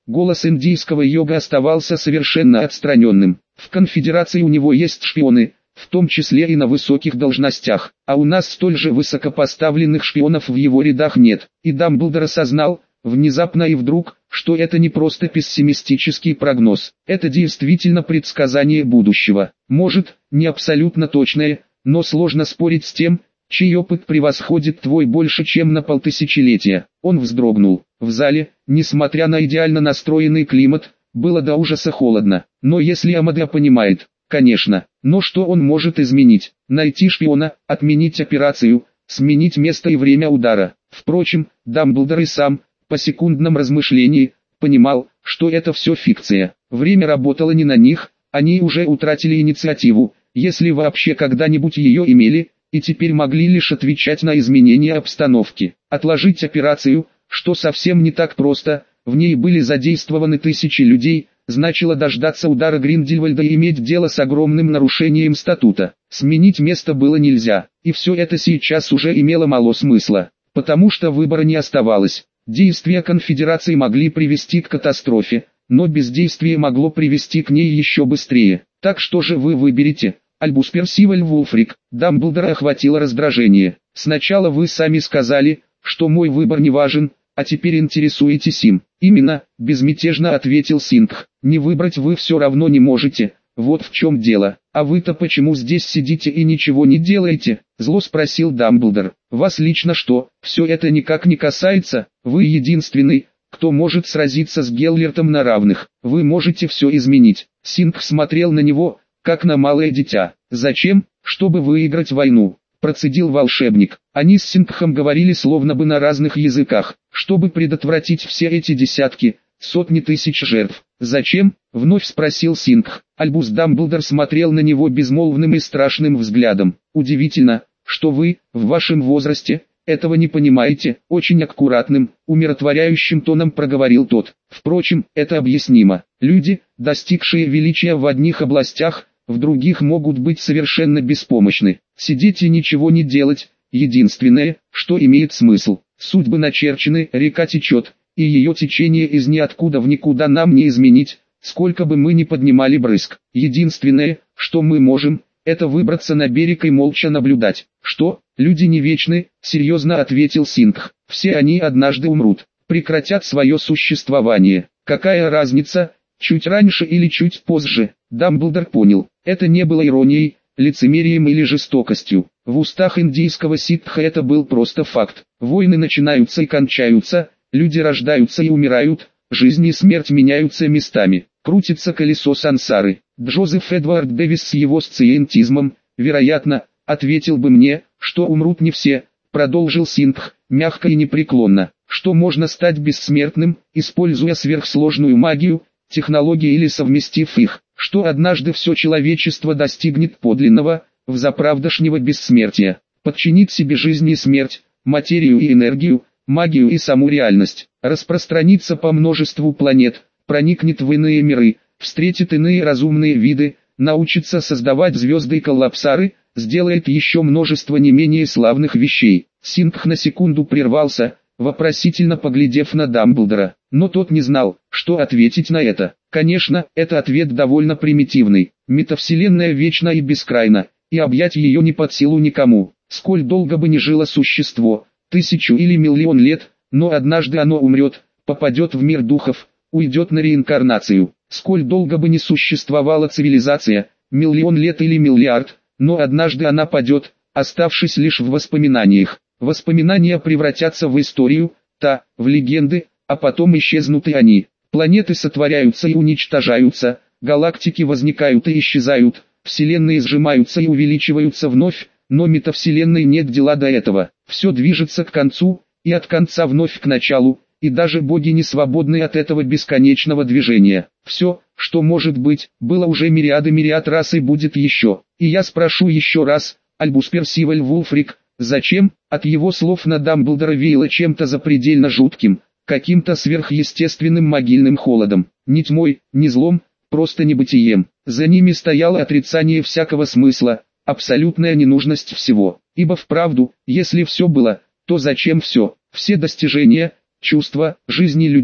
Голос индийского йога оставался совершенно отстраненным. В конфедерации у него есть шпионы, в том числе и на высоких должностях, а у нас столь же высокопоставленных шпионов в его рядах нет. И Дамблдор осознал, внезапно и вдруг, что это не просто пессимистический прогноз, это действительно предсказание будущего. Может, не абсолютно точное, но сложно спорить с тем, чей опыт превосходит твой больше чем на полтысячелетия. Он вздрогнул. В зале, несмотря на идеально настроенный климат, было до ужаса холодно. Но если Амадея понимает, конечно, но что он может изменить? Найти шпиона, отменить операцию, сменить место и время удара. Впрочем, Дамблдор и сам, по секундном размышлении, понимал, что это все фикция. Время работало не на них, они уже утратили инициативу, если вообще когда-нибудь ее имели, и теперь могли лишь отвечать на изменения обстановки. Отложить операцию, что совсем не так просто, в ней были задействованы тысячи людей, значило дождаться удара Гриндельвальда и иметь дело с огромным нарушением статута. Сменить место было нельзя, и все это сейчас уже имело мало смысла, потому что выбора не оставалось. Действия конфедерации могли привести к катастрофе, но бездействие могло привести к ней еще быстрее. Так что же вы выберете? Альбус Персиваль Вулфрик. Дамблдора охватило раздражение. Сначала вы сами сказали, что мой выбор не важен, а теперь интересуетесь им. Именно, безмятежно ответил Сингх. Не выбрать вы все равно не можете, вот в чем дело. А вы-то почему здесь сидите и ничего не делаете? Зло спросил Дамблдор. Вас лично что, все это никак не касается? Вы единственный, кто может сразиться с Геллертом на равных. Вы можете все изменить. Сингх смотрел на него, как на малое дитя. «Зачем? Чтобы выиграть войну», – процедил волшебник. Они с Сингхом говорили словно бы на разных языках, чтобы предотвратить все эти десятки, сотни тысяч жертв. «Зачем?» – вновь спросил Сингх. Альбус Дамблдор смотрел на него безмолвным и страшным взглядом. «Удивительно, что вы, в вашем возрасте, этого не понимаете», – очень аккуратным, умиротворяющим тоном проговорил тот. «Впрочем, это объяснимо. Люди, достигшие величия в одних областях, в других могут быть совершенно беспомощны. Сидеть и ничего не делать – единственное, что имеет смысл. Судьбы начерчены, река течет, и ее течение из ниоткуда в никуда нам не изменить, сколько бы мы ни поднимали брызг. Единственное, что мы можем, это выбраться на берег и молча наблюдать». «Что? Люди не вечны», — серьезно ответил Сингх. «Все они однажды умрут, прекратят свое существование. Какая разница, чуть раньше или чуть позже?» Дамблдор понял, это не было иронией, лицемерием или жестокостью. В устах индийского ситха это был просто факт. Войны начинаются и кончаются, люди рождаются и умирают, жизнь и смерть меняются местами. Крутится колесо сансары. Джозеф Эдвард Дэвис с его сциентизмом, вероятно, ответил бы мне, что умрут не все, продолжил Сингх, мягко и непреклонно, что можно стать бессмертным, используя сверхсложную магию, технологии или совместив их, что однажды все человечество достигнет подлинного, взаправдошнего бессмертия, подчинит себе жизнь и смерть, материю и энергию, магию и саму реальность, распространится по множеству планет, проникнет в иные миры, встретит иные разумные виды, научится создавать звезды и коллапсары, сделает еще множество не менее славных вещей. Сингх на секунду прервался, вопросительно поглядев на Дамблдора, но тот не знал, что ответить на это. Конечно, это ответ довольно примитивный. Метавселенная вечна и бескрайна, и объять ее не под силу никому. Сколь долго бы ни жило существо, 1000 или миллион лет, но однажды оно умрет, попадет в мир духов, уйдет на реинкарнацию. Сколь долго бы ни существовала цивилизация, миллион лет или миллиард, но однажды она падет, оставшись лишь в воспоминаниях. Воспоминания превратятся в историю, в легенды, а потом исчезнут и они. Планеты сотворяются и уничтожаются, галактики возникают и исчезают, вселенные сжимаются и увеличиваются вновь, но метавселенной нет дела до этого. Все движется к концу, и от конца вновь к началу, и даже боги не свободны от этого бесконечного движения. Все, что может быть, было уже мириад раз и будет еще. И я спрошу еще раз, Альбус Персиваль Вулфрик, зачем? От его слов на Дамблдора веяло чем-то запредельно жутким, каким-то сверхъестественным могильным холодом. Ни тьмой, ни злом, просто небытием. За ними стояло отрицание всякого смысла, абсолютная ненужность всего. Ибо вправду, если все было, то зачем все? Все достижения, чувства, жизни людей,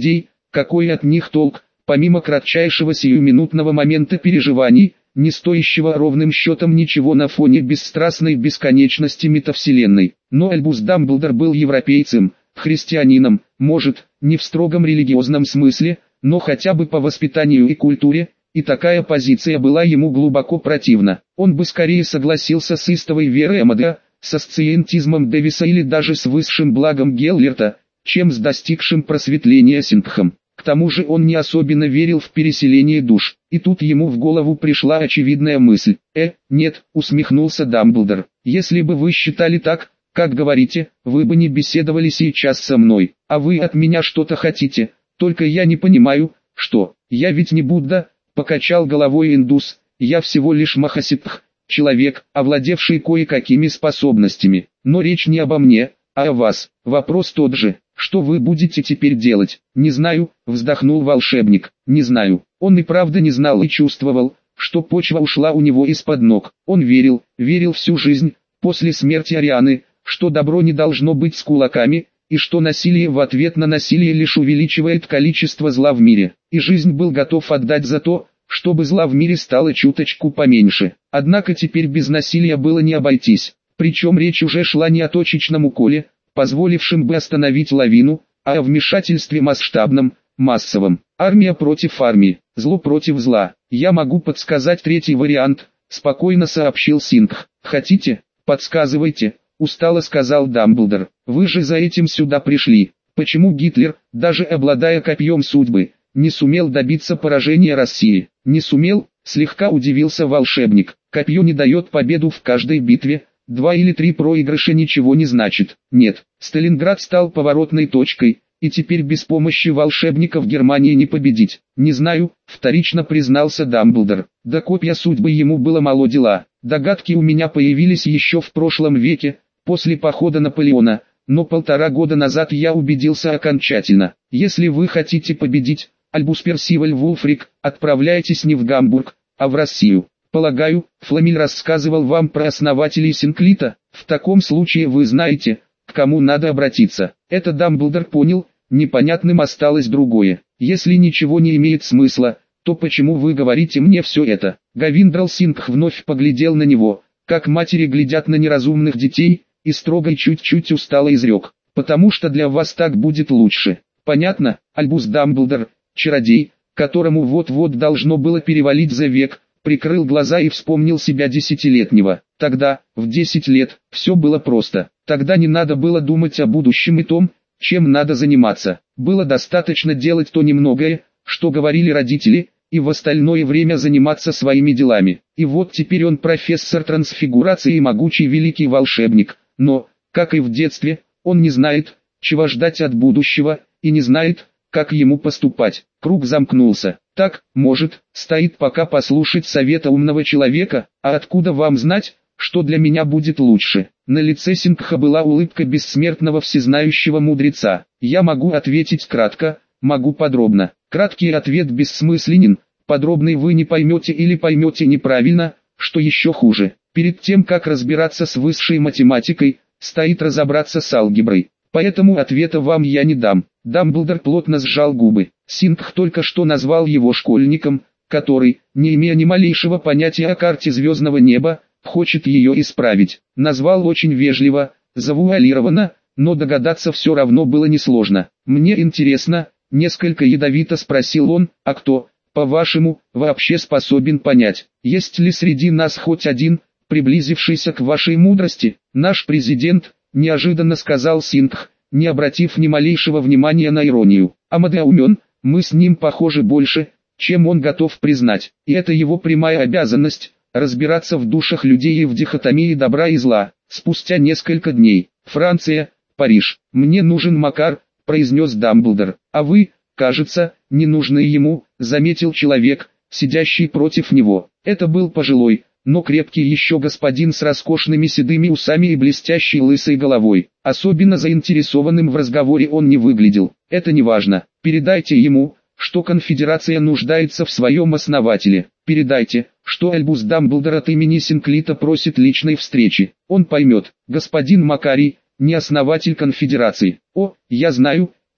какой от них толк, помимо кратчайшего сиюминутного момента переживаний, не стоящего ровным счетом ничего на фоне бесстрастной бесконечности метавселенной. Но Альбус Дамблдор был европейцем, христианином, может, не в строгом религиозном смысле, но хотя бы по воспитанию и культуре, и такая позиция была ему глубоко противна. Он бы скорее согласился с истовой верой Амадеа, со сциентизмом Дэвиса или даже с высшим благом Геллерта, чем с достигшим просветления Сингхом. К тому же он не особенно верил в переселение душ, и тут ему в голову пришла очевидная мысль. Нет, усмехнулся Дамблдор, если бы вы считали так, как говорите, вы бы не беседовали сейчас со мной, а вы от меня что-то хотите, только я не понимаю, что, я ведь не Будда, покачал головой индус, я всего лишь Махасиддх, человек, овладевший кое-какими способностями, но речь не обо мне, а о вас, вопрос тот же. Что вы будете теперь делать? Не знаю, вздохнул волшебник, не знаю. Он и правда не знал и чувствовал, что почва ушла у него из-под ног. Он верил всю жизнь, после смерти Арианы, что добро не должно быть с кулаками, и что насилие в ответ на насилие лишь увеличивает количество зла в мире. И жизнь был готов отдать за то, чтобы зла в мире стало чуточку поменьше. Однако теперь без насилия было не обойтись. Причем речь уже шла не о точечном уколе, позволившим бы остановить лавину, а о вмешательстве масштабном, массовом. Армия против армии, зло против зла. Я могу подсказать третий вариант, спокойно сообщил Сингх. Хотите? Подсказывайте, устало сказал Дамблдор. Вы же за этим сюда пришли. Почему Гитлер, даже обладая копьем судьбы, не сумел добиться поражения России? Не сумел? Слегка удивился волшебник. Копье не дает победу в каждой битве. 2 или 3 проигрыша ничего не значит. Нет, Сталинград стал поворотной точкой, и теперь без помощи волшебников Германии не победить. Не знаю, вторично признался Дамблдор. До копья судьбы ему было мало дела. Догадки у меня появились еще в прошлом веке, после похода Наполеона, но 1,5 года назад я убедился окончательно. Если вы хотите победить, Альбус Персиваль Вулфрик, отправляйтесь не в Гамбург, а в Россию. Полагаю, Фламиль рассказывал вам про основателей Синклита. В таком случае вы знаете, к кому надо обратиться. Это Дамблдор понял, непонятным осталось другое. Если ничего не имеет смысла, то почему вы говорите мне все это? Гавиндрал Сингх вновь поглядел на него, как матери глядят на неразумных детей, и строго и чуть-чуть устало изрек. Потому что для вас так будет лучше. Понятно, Альбус Дамблдор, чародей, которому вот-вот должно было перевалить за век, прикрыл глаза и вспомнил себя 10-летнего. Тогда, в 10 лет, все было просто. Тогда не надо было думать о будущем и том, чем надо заниматься. Было достаточно делать то немногое, что говорили родители, и в остальное время заниматься своими делами. И вот теперь он профессор трансфигурации и могучий великий волшебник. Но, как и в детстве, он не знает, чего ждать от будущего, и не знает, как ему поступать. Круг замкнулся. Так, может, стоит пока послушать совета умного человека, а откуда вам знать, что для меня будет лучше? На лице Сингха была улыбка бессмертного всезнающего мудреца. Я могу ответить кратко, могу подробно. Краткий ответ бессмысленен, подробный вы не поймете или поймете неправильно, что еще хуже. Перед тем как разбираться с высшей математикой, стоит разобраться с алгеброй. Поэтому ответа вам я не дам. Дамблдор плотно сжал губы. Сингх только что назвал его школьником, который, не имея ни малейшего понятия о карте звездного неба, хочет ее исправить. Назвал очень вежливо, завуалированно, но догадаться все равно было несложно. Мне интересно, несколько ядовито спросил он, а кто, по-вашему, вообще способен понять, есть ли среди нас хоть один, приблизившийся к вашей мудрости? Наш президент, неожиданно сказал Сингх, не обратив ни малейшего внимания на иронию. Амадеа умен, мы с ним похожи больше, чем он готов признать. И это его прямая обязанность, разбираться в душах людей и в дихотомии добра и зла. Спустя несколько дней. Франция, Париж. Мне нужен Макар, произнес Дамблдор. А вы, кажется, не нужны ему, заметил человек, сидящий против него. Это был пожилой, но крепкий еще господин с роскошными седыми усами и блестящей лысой головой. Особенно заинтересованным в разговоре он не выглядел. Это не важно. Передайте ему, что конфедерация нуждается в своем основателе. Передайте, что Альбус Дамблдор от имени Синклита просит личной встречи. Он поймет. Господин Макарий, не основатель конфедерации. О, я знаю,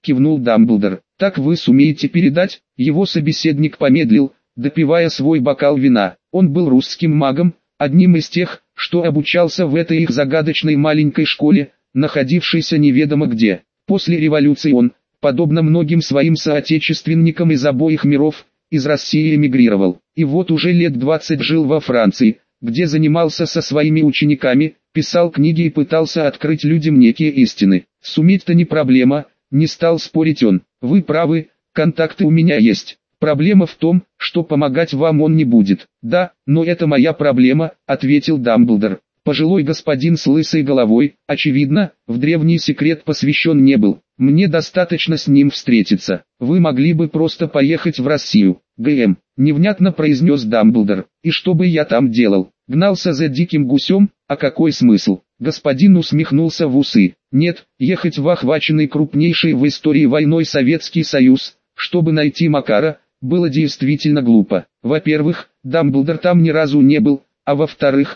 кивнул Дамблдор. Так вы сумеете передать? Его собеседник помедлил, допивая свой бокал вина. Он был русским магом, одним из тех, что обучался в этой их загадочной маленькой школе, находившейся неведомо где. После революции он, подобно многим своим соотечественникам из обоих миров, из России эмигрировал. И вот уже лет 20 жил во Франции, где занимался со своими учениками, писал книги и пытался открыть людям некие истины. Суметь-то не проблема, не стал спорить он. Вы правы, контакты у меня есть. Проблема в том, что помогать вам он не будет. Да, но это моя проблема, ответил Дамблдор. Пожилой господин с лысой головой, очевидно, в древний секрет посвящен не был. Мне достаточно с ним встретиться. Вы могли бы просто поехать в Россию. ГМ, невнятно произнес Дамблдор. И что бы я там делал? Гнался за диким гусем? А какой смысл? Господин усмехнулся в усы. Нет, ехать в охваченный крупнейшей в истории войной Советский Союз, чтобы найти Макара, было действительно глупо. Во-первых, Дамблдор там ни разу не был, а во-вторых,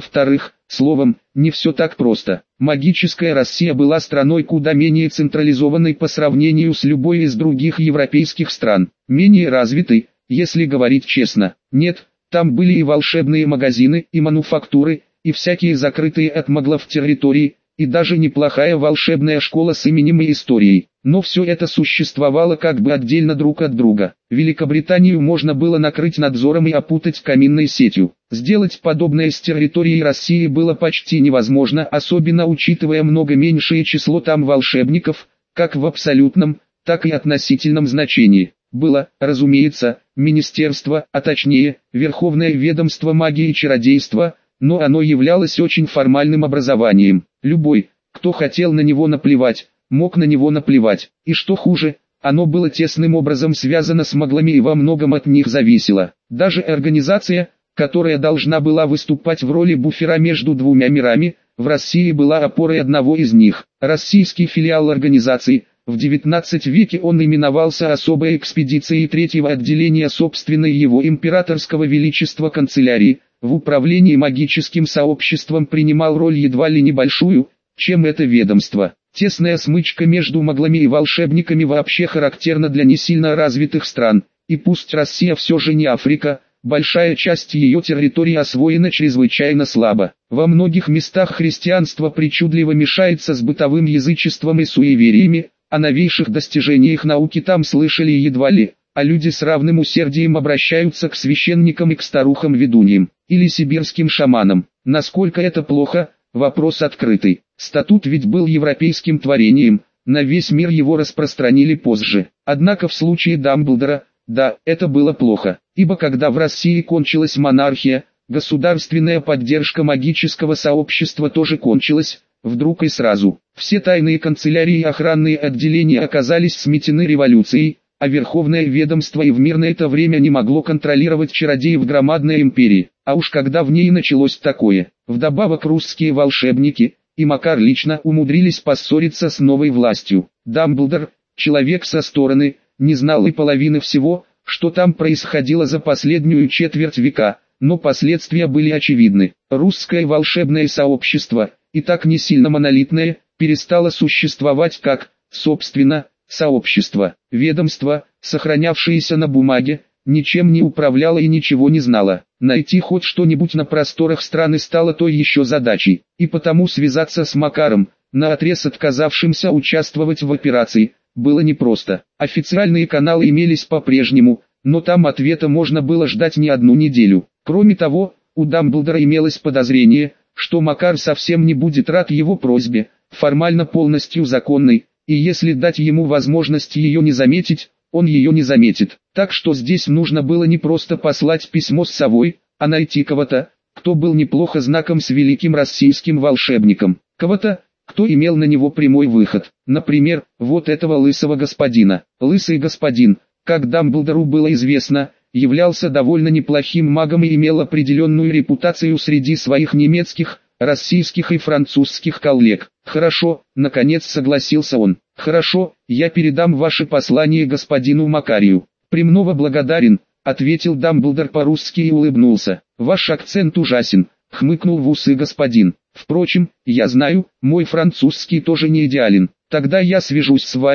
словом, не все так просто. Магическая Россия была страной куда менее централизованной по сравнению с любой из других европейских стран. Менее развитой, если говорить честно. Нет, там были и волшебные магазины, и мануфактуры, и всякие закрытые от маглов территории, и даже неплохая волшебная школа с именем и историей. Но все это существовало как бы отдельно друг от друга. Великобританию можно было накрыть надзором и опутать каминной сетью. Сделать подобное с территорией России было почти невозможно, особенно учитывая много меньшее число там волшебников, как в абсолютном, так и относительном значении. Было, разумеется, министерство, а точнее, Верховное ведомство магии и чародейства, но оно являлось очень формальным образованием. Любой, кто хотел на него наплевать, мог на него наплевать. И что хуже, оно было тесным образом связано с маглами и во многом от них зависело. Даже организация, которая должна была выступать в роли буфера между двумя мирами, в России была опорой одного из них. Российский филиал организации, в XIX веке он именовался особой экспедицией третьего отделения собственной его императорского величества канцелярии, в управлении магическим сообществом принимал роль едва ли небольшую, чем это ведомство. Тесная смычка между маглами и волшебниками вообще характерна для не сильно развитых стран, и пусть Россия все же не Африка, большая часть ее территории освоена чрезвычайно слабо. Во многих местах христианство причудливо мешается с бытовым язычеством и суевериями, о новейших достижениях науки там слышали едва ли, а люди с равным усердием обращаются к священникам и к старухам-ведуньям, или сибирским шаманам. Насколько это плохо, вопрос открытый. Статут ведь был европейским творением, на весь мир его распространили позже. Однако в случае Дамблдора, да, это было плохо, ибо когда в России кончилась монархия, государственная поддержка магического сообщества тоже кончилась, вдруг и сразу. Все тайные канцелярии и охранные отделения оказались сметены революцией, а Верховное ведомство и в мирное это время не могло контролировать чародеев громадной империи. А уж когда в ней началось такое, вдобавок русские волшебники, и Макар лично умудрились поссориться с новой властью. Дамблдор, человек со стороны, не знал и половины всего, что там происходило за последнюю четверть века, но последствия были очевидны. Русское волшебное сообщество, и так не сильно монолитное, перестало существовать как, собственно, сообщество. Ведомство, сохранявшееся на бумаге, ничем не управляло и ничего не знало. Найти хоть что-нибудь на просторах страны стало той еще задачей, и потому связаться с Макаром, наотрез отказавшимся участвовать в операции, было непросто. Официальные каналы имелись по-прежнему, но там ответа можно было ждать не одну неделю. Кроме того, у Дамблдора имелось подозрение, что Макар совсем не будет рад его просьбе, формально полностью законной, и если дать ему возможность ее не заметить, он ее не заметит. Так что здесь нужно было не просто послать письмо с совой, а найти кого-то, кто был неплохо знаком с великим российским волшебником. Кого-то, кто имел на него прямой выход. Например, вот этого лысого господина. Лысый господин, как Дамблдору было известно, являлся довольно неплохим магом и имел определенную репутацию среди своих немецких, российских и французских коллег. «Хорошо», — наконец согласился он. «Хорошо, я передам ваше послание господину Макарию». «Премного благодарен», — ответил Дамблдор по-русски и улыбнулся. «Ваш акцент ужасен», — хмыкнул в усы господин. «Впрочем, я знаю, мой французский тоже не идеален. Тогда я свяжусь с вами», —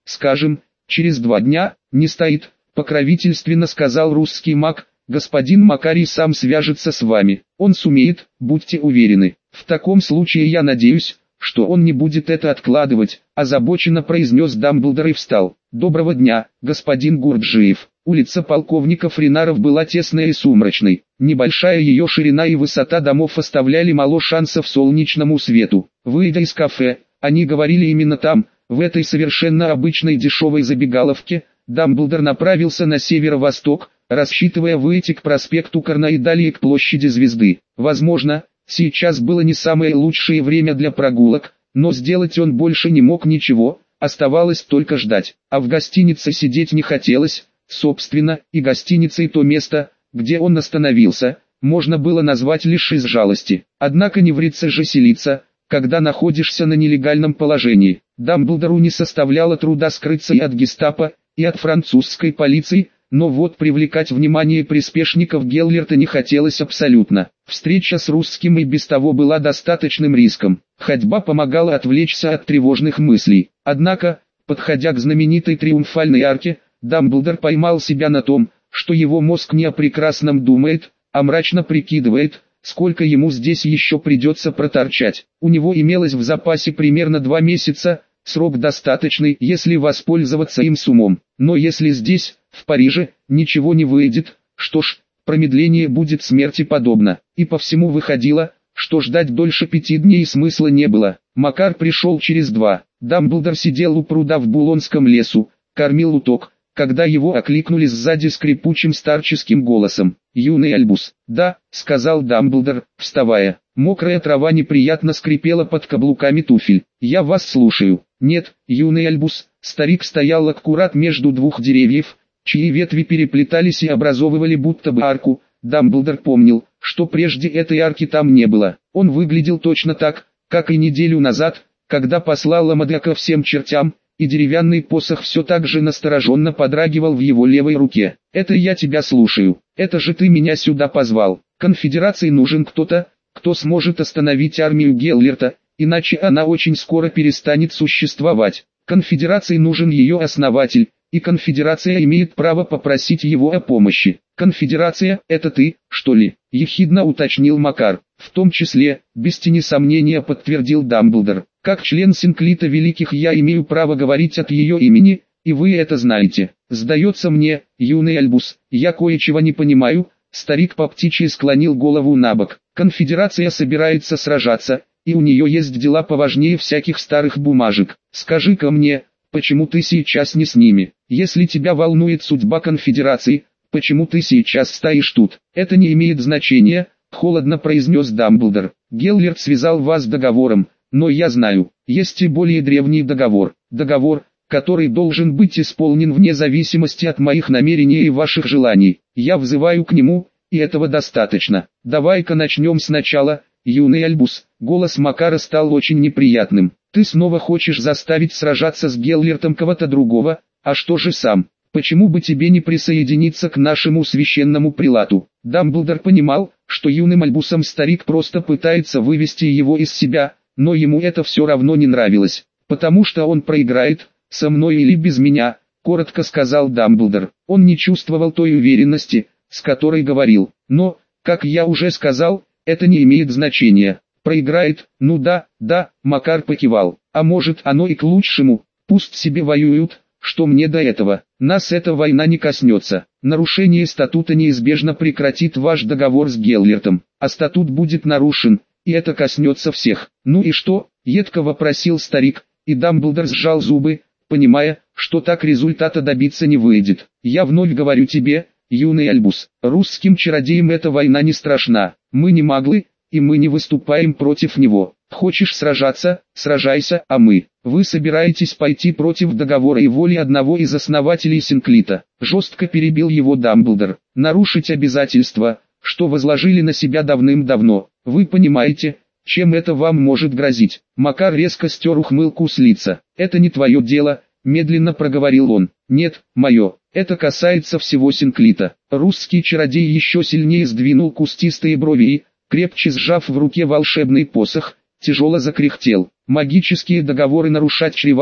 скажем, через 2 дня, не стоит, покровительственно сказал русский маг. Господин Макарий сам свяжется с вами, он сумеет, будьте уверены. В таком случае я надеюсь, что он не будет это откладывать, озабоченно произнес Дамблдор и встал. Доброго дня, господин Гурджиев. Улица полковников Ринаров была тесной и сумрачной. Небольшая ее ширина и высота домов оставляли мало шансов солнечному свету. Выйдя из кафе, они говорили именно там, в этой совершенно обычной дешевой забегаловке. Дамблдор направился на северо-восток, рассчитывая выйти к проспекту Карна и далее к площади Звезды. Возможно, сейчас было не самое лучшее время для прогулок, но сделать он больше не мог ничего, оставалось только ждать. А в гостинице сидеть не хотелось, собственно, и гостиницей то место, где он остановился, можно было назвать лишь из жалости. Однако не врится же селиться, когда находишься на нелегальном положении. Дамблдору не составляло труда скрыться и от гестапо, и от французской полиции, но вот привлекать внимание приспешников Геллерта не хотелось абсолютно. Встреча с русским и без того была достаточным риском. Ходьба помогала отвлечься от тревожных мыслей. Однако, подходя к знаменитой триумфальной арке, Дамблдор поймал себя на том, что его мозг не о прекрасном думает, а мрачно прикидывает, сколько ему здесь еще придется проторчать. У него имелось в запасе примерно 2 месяца, срок достаточный, если воспользоваться им с умом. Но если здесь, в Париже, ничего не выйдет, что ж, промедление будет смерти подобно. И по всему выходило, что ждать дольше 5 дней смысла не было. Макар пришел через 2. Дамблдор сидел у пруда в Булонском лесу, кормил уток, когда его окликнули сзади скрипучим старческим голосом. «Юный Альбус». «Да», — сказал Дамблдор, вставая. Мокрая трава неприятно скрипела под каблуками туфель. «Я вас слушаю». «Нет, юный Альбус». Старик стоял аккурат между 2 деревьев, чьи ветви переплетались и образовывали будто бы арку. Дамблдор помнил, что прежде этой арки там не было. Он выглядел точно так, как и неделю назад, когда послал Ламада ко всем чертям, и деревянный посох все так же настороженно подрагивал в его левой руке. «Это я тебя слушаю. Это же ты меня сюда позвал. Конфедерации нужен кто-то, кто сможет остановить армию Геллерта, иначе она очень скоро перестанет существовать. Конфедерации нужен ее основатель, и конфедерация имеет право попросить его о помощи». «Конфедерация, это ты, что ли?» — ехидно уточнил Макар. «В том числе», — без тени сомнения подтвердил Дамблдор. «Как член Синклита Великих я имею право говорить от ее имени, и вы это знаете. Сдается мне, юный Альбус, я кое-чего не понимаю». Старик по птичьи склонил голову набок. «Конфедерация собирается сражаться, и у нее есть дела поважнее всяких старых бумажек. Скажи-ка мне, почему ты сейчас не с ними? Если тебя волнует судьба конфедерации, почему ты сейчас стоишь тут?» «Это не имеет значения», — холодно произнес Дамблдор. «Геллерт связал вас договором, но я знаю, есть и более древний договор. Договор, который должен быть исполнен вне зависимости от моих намерений и ваших желаний. Я взываю к нему, и этого достаточно. Давай-ка начнем сначала, юный Альбус». Голос Макара стал очень неприятным. «Ты снова хочешь заставить сражаться с Геллертом кого-то другого, а что же сам? Почему бы тебе не присоединиться к нашему священному прилату?» Дамблдор понимал, что юным Альбусом старик просто пытается вывести его из себя, но ему это все равно не нравилось, потому что он проиграет, со мной или без меня, коротко сказал Дамблдор. Он не чувствовал той уверенности, с которой говорил, но, как я уже сказал, это не имеет значения. Проиграет, ну да, Макар покивал, а может оно и к лучшему, пусть себе воюют, что мне до этого, нас эта война не коснется. Нарушение статута неизбежно прекратит ваш договор с Геллертом, а статут будет нарушен, и это коснется всех. «Ну и что?» — едко вопросил старик, и Дамблдор сжал зубы, понимая, что так результата добиться не выйдет. «Я вновь говорю тебе, юный Альбус, русским чародеям эта война не страшна, мы не маглы, и мы не выступаем против него. Хочешь сражаться, сражайся, а вы собираетесь пойти против договора и воли одного из основателей Синклита?» Жестко перебил его Дамблдор. «Нарушить обязательства, что возложили на себя давным-давно. Вы понимаете, чем это вам может грозить?» Макар резко стер ухмылку с лица. «Это не твое дело», — медленно проговорил он. «Нет, мое. Это касается всего Синклита». Русский чародей еще сильнее сдвинул кустистые брови и, крепче сжав в руке волшебный посох, тяжело закряхтел. «Магические договоры нарушать чревато,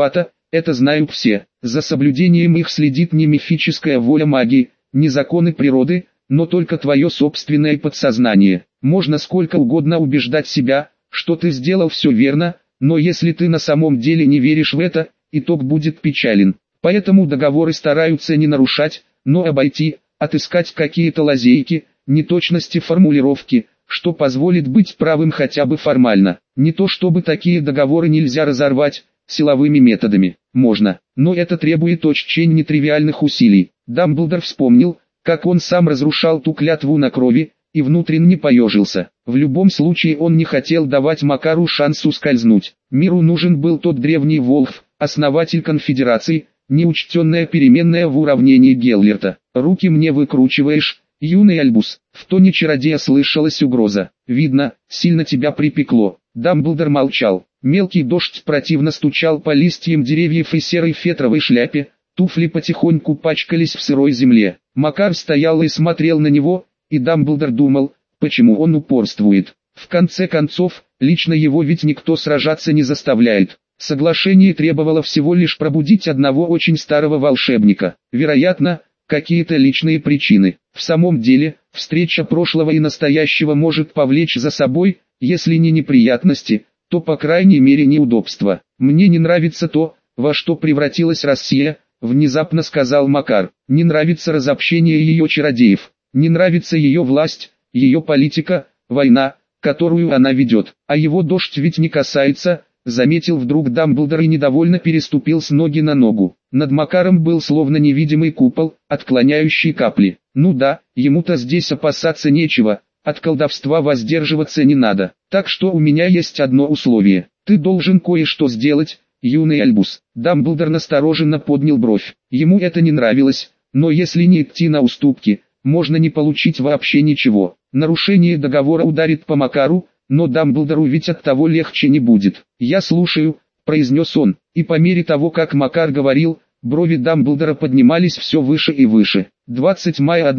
это знают все. За соблюдением их следит не мифическая воля магии, не законы природы, но только твое собственное подсознание. Можно сколько угодно убеждать себя, что ты сделал все верно, но если ты на самом деле не веришь в это, итог будет печален. Поэтому договоры стараются не нарушать, но обойти, отыскать какие-то лазейки, неточности формулировки, что позволит быть правым хотя бы формально. Не то чтобы такие договоры нельзя разорвать силовыми методами. Можно, но это требует очень нетривиальных усилий. Дамблдор вспомнил, как он сам разрушал ту клятву на крови, и внутренне поежился. В любом случае он не хотел давать Макару шанс ускользнуть. Миру нужен был тот древний Волхв, основатель конфедерации, неучтенная переменная в уравнении Геллерта. «Руки мне выкручиваешь, юный Альбус». В тоне чародея слышалась угроза. «Видно, сильно тебя припекло». Дамблдор молчал. Мелкий дождь противно стучал по листьям деревьев и серой фетровой шляпе, туфли потихоньку пачкались в сырой земле. Макар стоял и смотрел на него, и Дамблдор думал, почему он упорствует. В конце концов, лично его ведь никто сражаться не заставляет. Соглашение требовало всего лишь пробудить одного очень старого волшебника. Вероятно, какие-то личные причины. В самом деле, встреча прошлого и настоящего может повлечь за собой, если не неприятности, то по крайней мере неудобства. «Мне не нравится то, во что превратилась Россия», — внезапно сказал Макар. «Не нравится разобщение ее чародеев, не нравится ее власть, ее политика, война, которую она ведет. А его дождь ведь не касается», — заметил вдруг Дамблдор и недовольно переступил с ноги на ногу. Над Макаром был словно невидимый купол, отклоняющий капли. «Ну да, ему-то здесь опасаться нечего. От колдовства воздерживаться не надо. Так что у меня есть одно условие. Ты должен кое-что сделать, юный Альбус». Дамблдор настороженно поднял бровь. Ему это не нравилось, но если не идти на уступки, можно не получить вообще ничего. Нарушение договора ударит по Макару, но Дамблдору ведь от того легче не будет. «Я слушаю», — произнес он, и по мере того, как Макар говорил, брови Дамблдора поднимались все выше и выше. 20 мая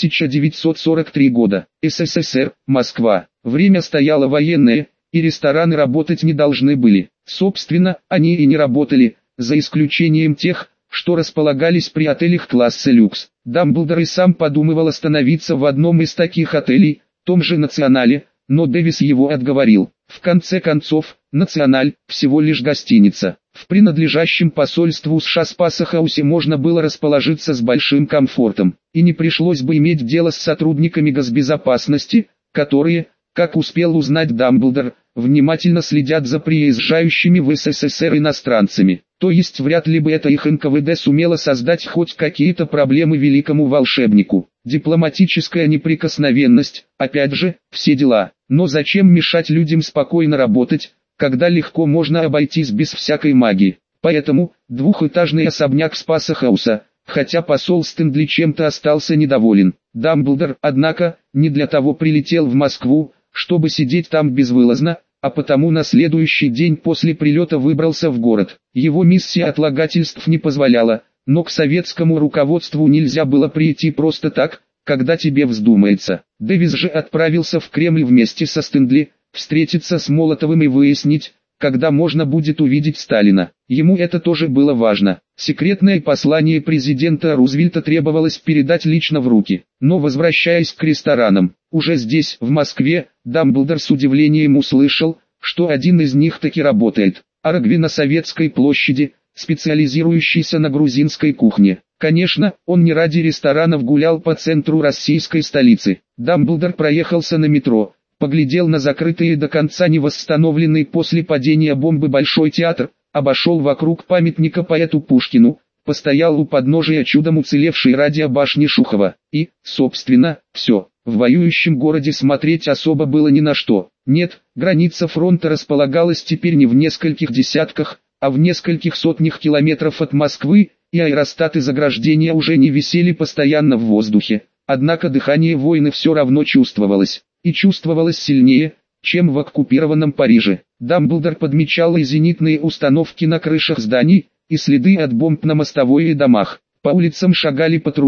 1943 года. СССР, Москва. Время стояло военное, и рестораны работать не должны были. Собственно, они и не работали, за исключением тех, что располагались при отелях класса люкс. Дамблдор и сам подумывал остановиться в одном из таких отелей, том же Национале, но Дэвис его отговорил. В конце концов, Националь – всего лишь гостиница. В принадлежащем посольству США Спасахаусе можно было расположиться с большим комфортом, и не пришлось бы иметь дело с сотрудниками госбезопасности, которые, как успел узнать Дамблдор, внимательно следят за приезжающими в СССР иностранцами. То есть вряд ли бы это их НКВД сумело создать хоть какие-то проблемы великому волшебнику. Дипломатическая неприкосновенность, опять же, все дела. Но зачем мешать людям спокойно работать, когда легко можно обойтись без всякой магии? Поэтому, двухэтажный особняк Спасахауса, хотя посол Стендли чем-то остался недоволен. Дамблдор, однако, не для того прилетел в Москву, чтобы сидеть там безвылазно, а потому на следующий день после прилета выбрался в город. Его миссия отлагательств не позволяла, но к советскому руководству нельзя было прийти просто так, когда тебе вздумается. Дэвис же отправился в Кремль вместе со Стендли, встретиться с Молотовым и выяснить, когда можно будет увидеть Сталина. Ему это тоже было важно. Секретное послание президента Рузвельта требовалось передать лично в руки. Но возвращаясь к ресторанам, уже здесь, в Москве, Дамблдор с удивлением услышал, что один из них таки работает. Арагви на Советской площади, специализирующийся на грузинской кухне. Конечно, он не ради ресторанов гулял по центру российской столицы. Дамблдор проехался на метро, поглядел на закрытый и до конца не восстановленный после падения бомбы Большой театр, обошел вокруг памятника поэту Пушкину, постоял у подножия чудом уцелевшей радиобашни Шухова. И, собственно, все. В воюющем городе смотреть особо было ни на что. Нет, граница фронта располагалась теперь не в нескольких десятках, а в нескольких сотнях километров от Москвы, и аэростаты заграждения уже не висели постоянно в воздухе. Однако дыхание войны все равно чувствовалось, и чувствовалось сильнее, чем в оккупированном Париже. Дамблдор подмечал и зенитные установки на крышах зданий, и следы от бомб на мостовой и домах. По улицам шагали патрули,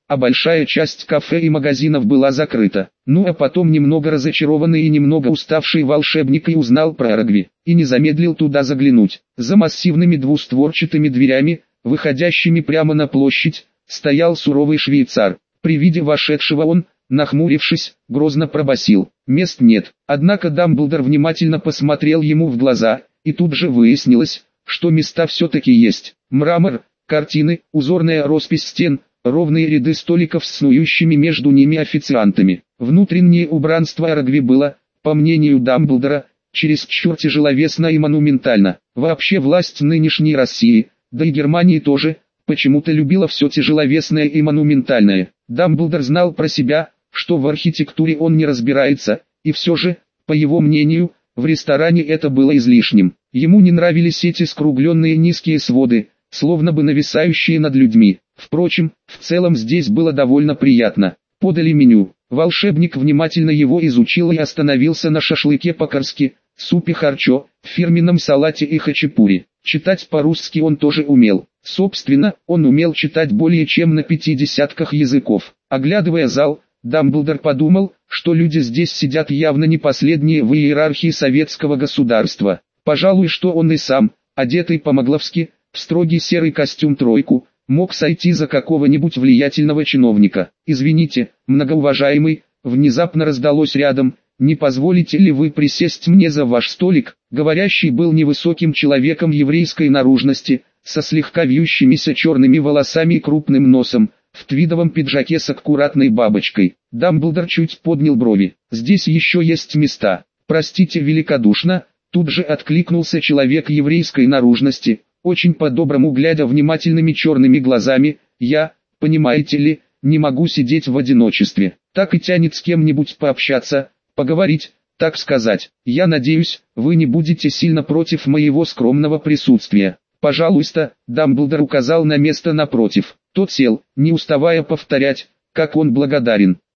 а большая часть кафе и магазинов была закрыта. Ну а потом немного разочарованный и немного уставший волшебник и узнал про Арагви, и не замедлил туда заглянуть. За массивными двустворчатыми дверями, выходящими прямо на площадь, стоял суровый швейцар. При виде вошедшего он, нахмурившись, грозно пробасил: «Мест нет». Однако Дамблдор внимательно посмотрел ему в глаза, и тут же выяснилось, что места все-таки есть. Мрамор, картины, узорная роспись стен, ровные ряды столиков с снующими между ними официантами. Внутреннее убранство Арагви было, по мнению Дамблдора, чересчур тяжеловесно и монументально. Вообще власть нынешней России, да и Германии тоже, почему-то любила все тяжеловесное и монументальное. Дамблдор знал про себя, что в архитектуре он не разбирается, и все же, по его мнению, в ресторане это было излишним. Ему не нравились эти скругленные низкие своды, словно бы нависающие над людьми. Впрочем, в целом здесь было довольно приятно. Подали меню. Волшебник внимательно его изучил и остановился на шашлыке по-корски, супе харчо, фирменном салате и хачапури. Читать по-русски он тоже умел. Собственно, он умел читать более чем на 50 языков. Оглядывая зал, Дамблдор подумал, что люди здесь сидят явно не последние в иерархии советского государства. Пожалуй, что он и сам, одетый по-могловски, в строгий серый костюм-тройку, мог сойти за какого-нибудь влиятельного чиновника. «Извините, многоуважаемый», внезапно раздалось рядом, «не позволите ли вы присесть мне за ваш столик?» Говорящий был невысоким человеком еврейской наружности, со слегка вьющимися черными волосами и крупным носом, в твидовом пиджаке с аккуратной бабочкой. Дамблдор чуть поднял брови. «Здесь еще есть места. Простите великодушно», тут же откликнулся человек еврейской наружности, очень по-доброму глядя внимательными черными глазами. «Я, понимаете ли, не могу сидеть в одиночестве. Так и тянет с кем-нибудь пообщаться, поговорить, так сказать. Я надеюсь, вы не будете сильно против моего скромного присутствия». «Пожалуйста», Дамблдор указал на место напротив. Тот сел, не уставая повторять, как он благодарен.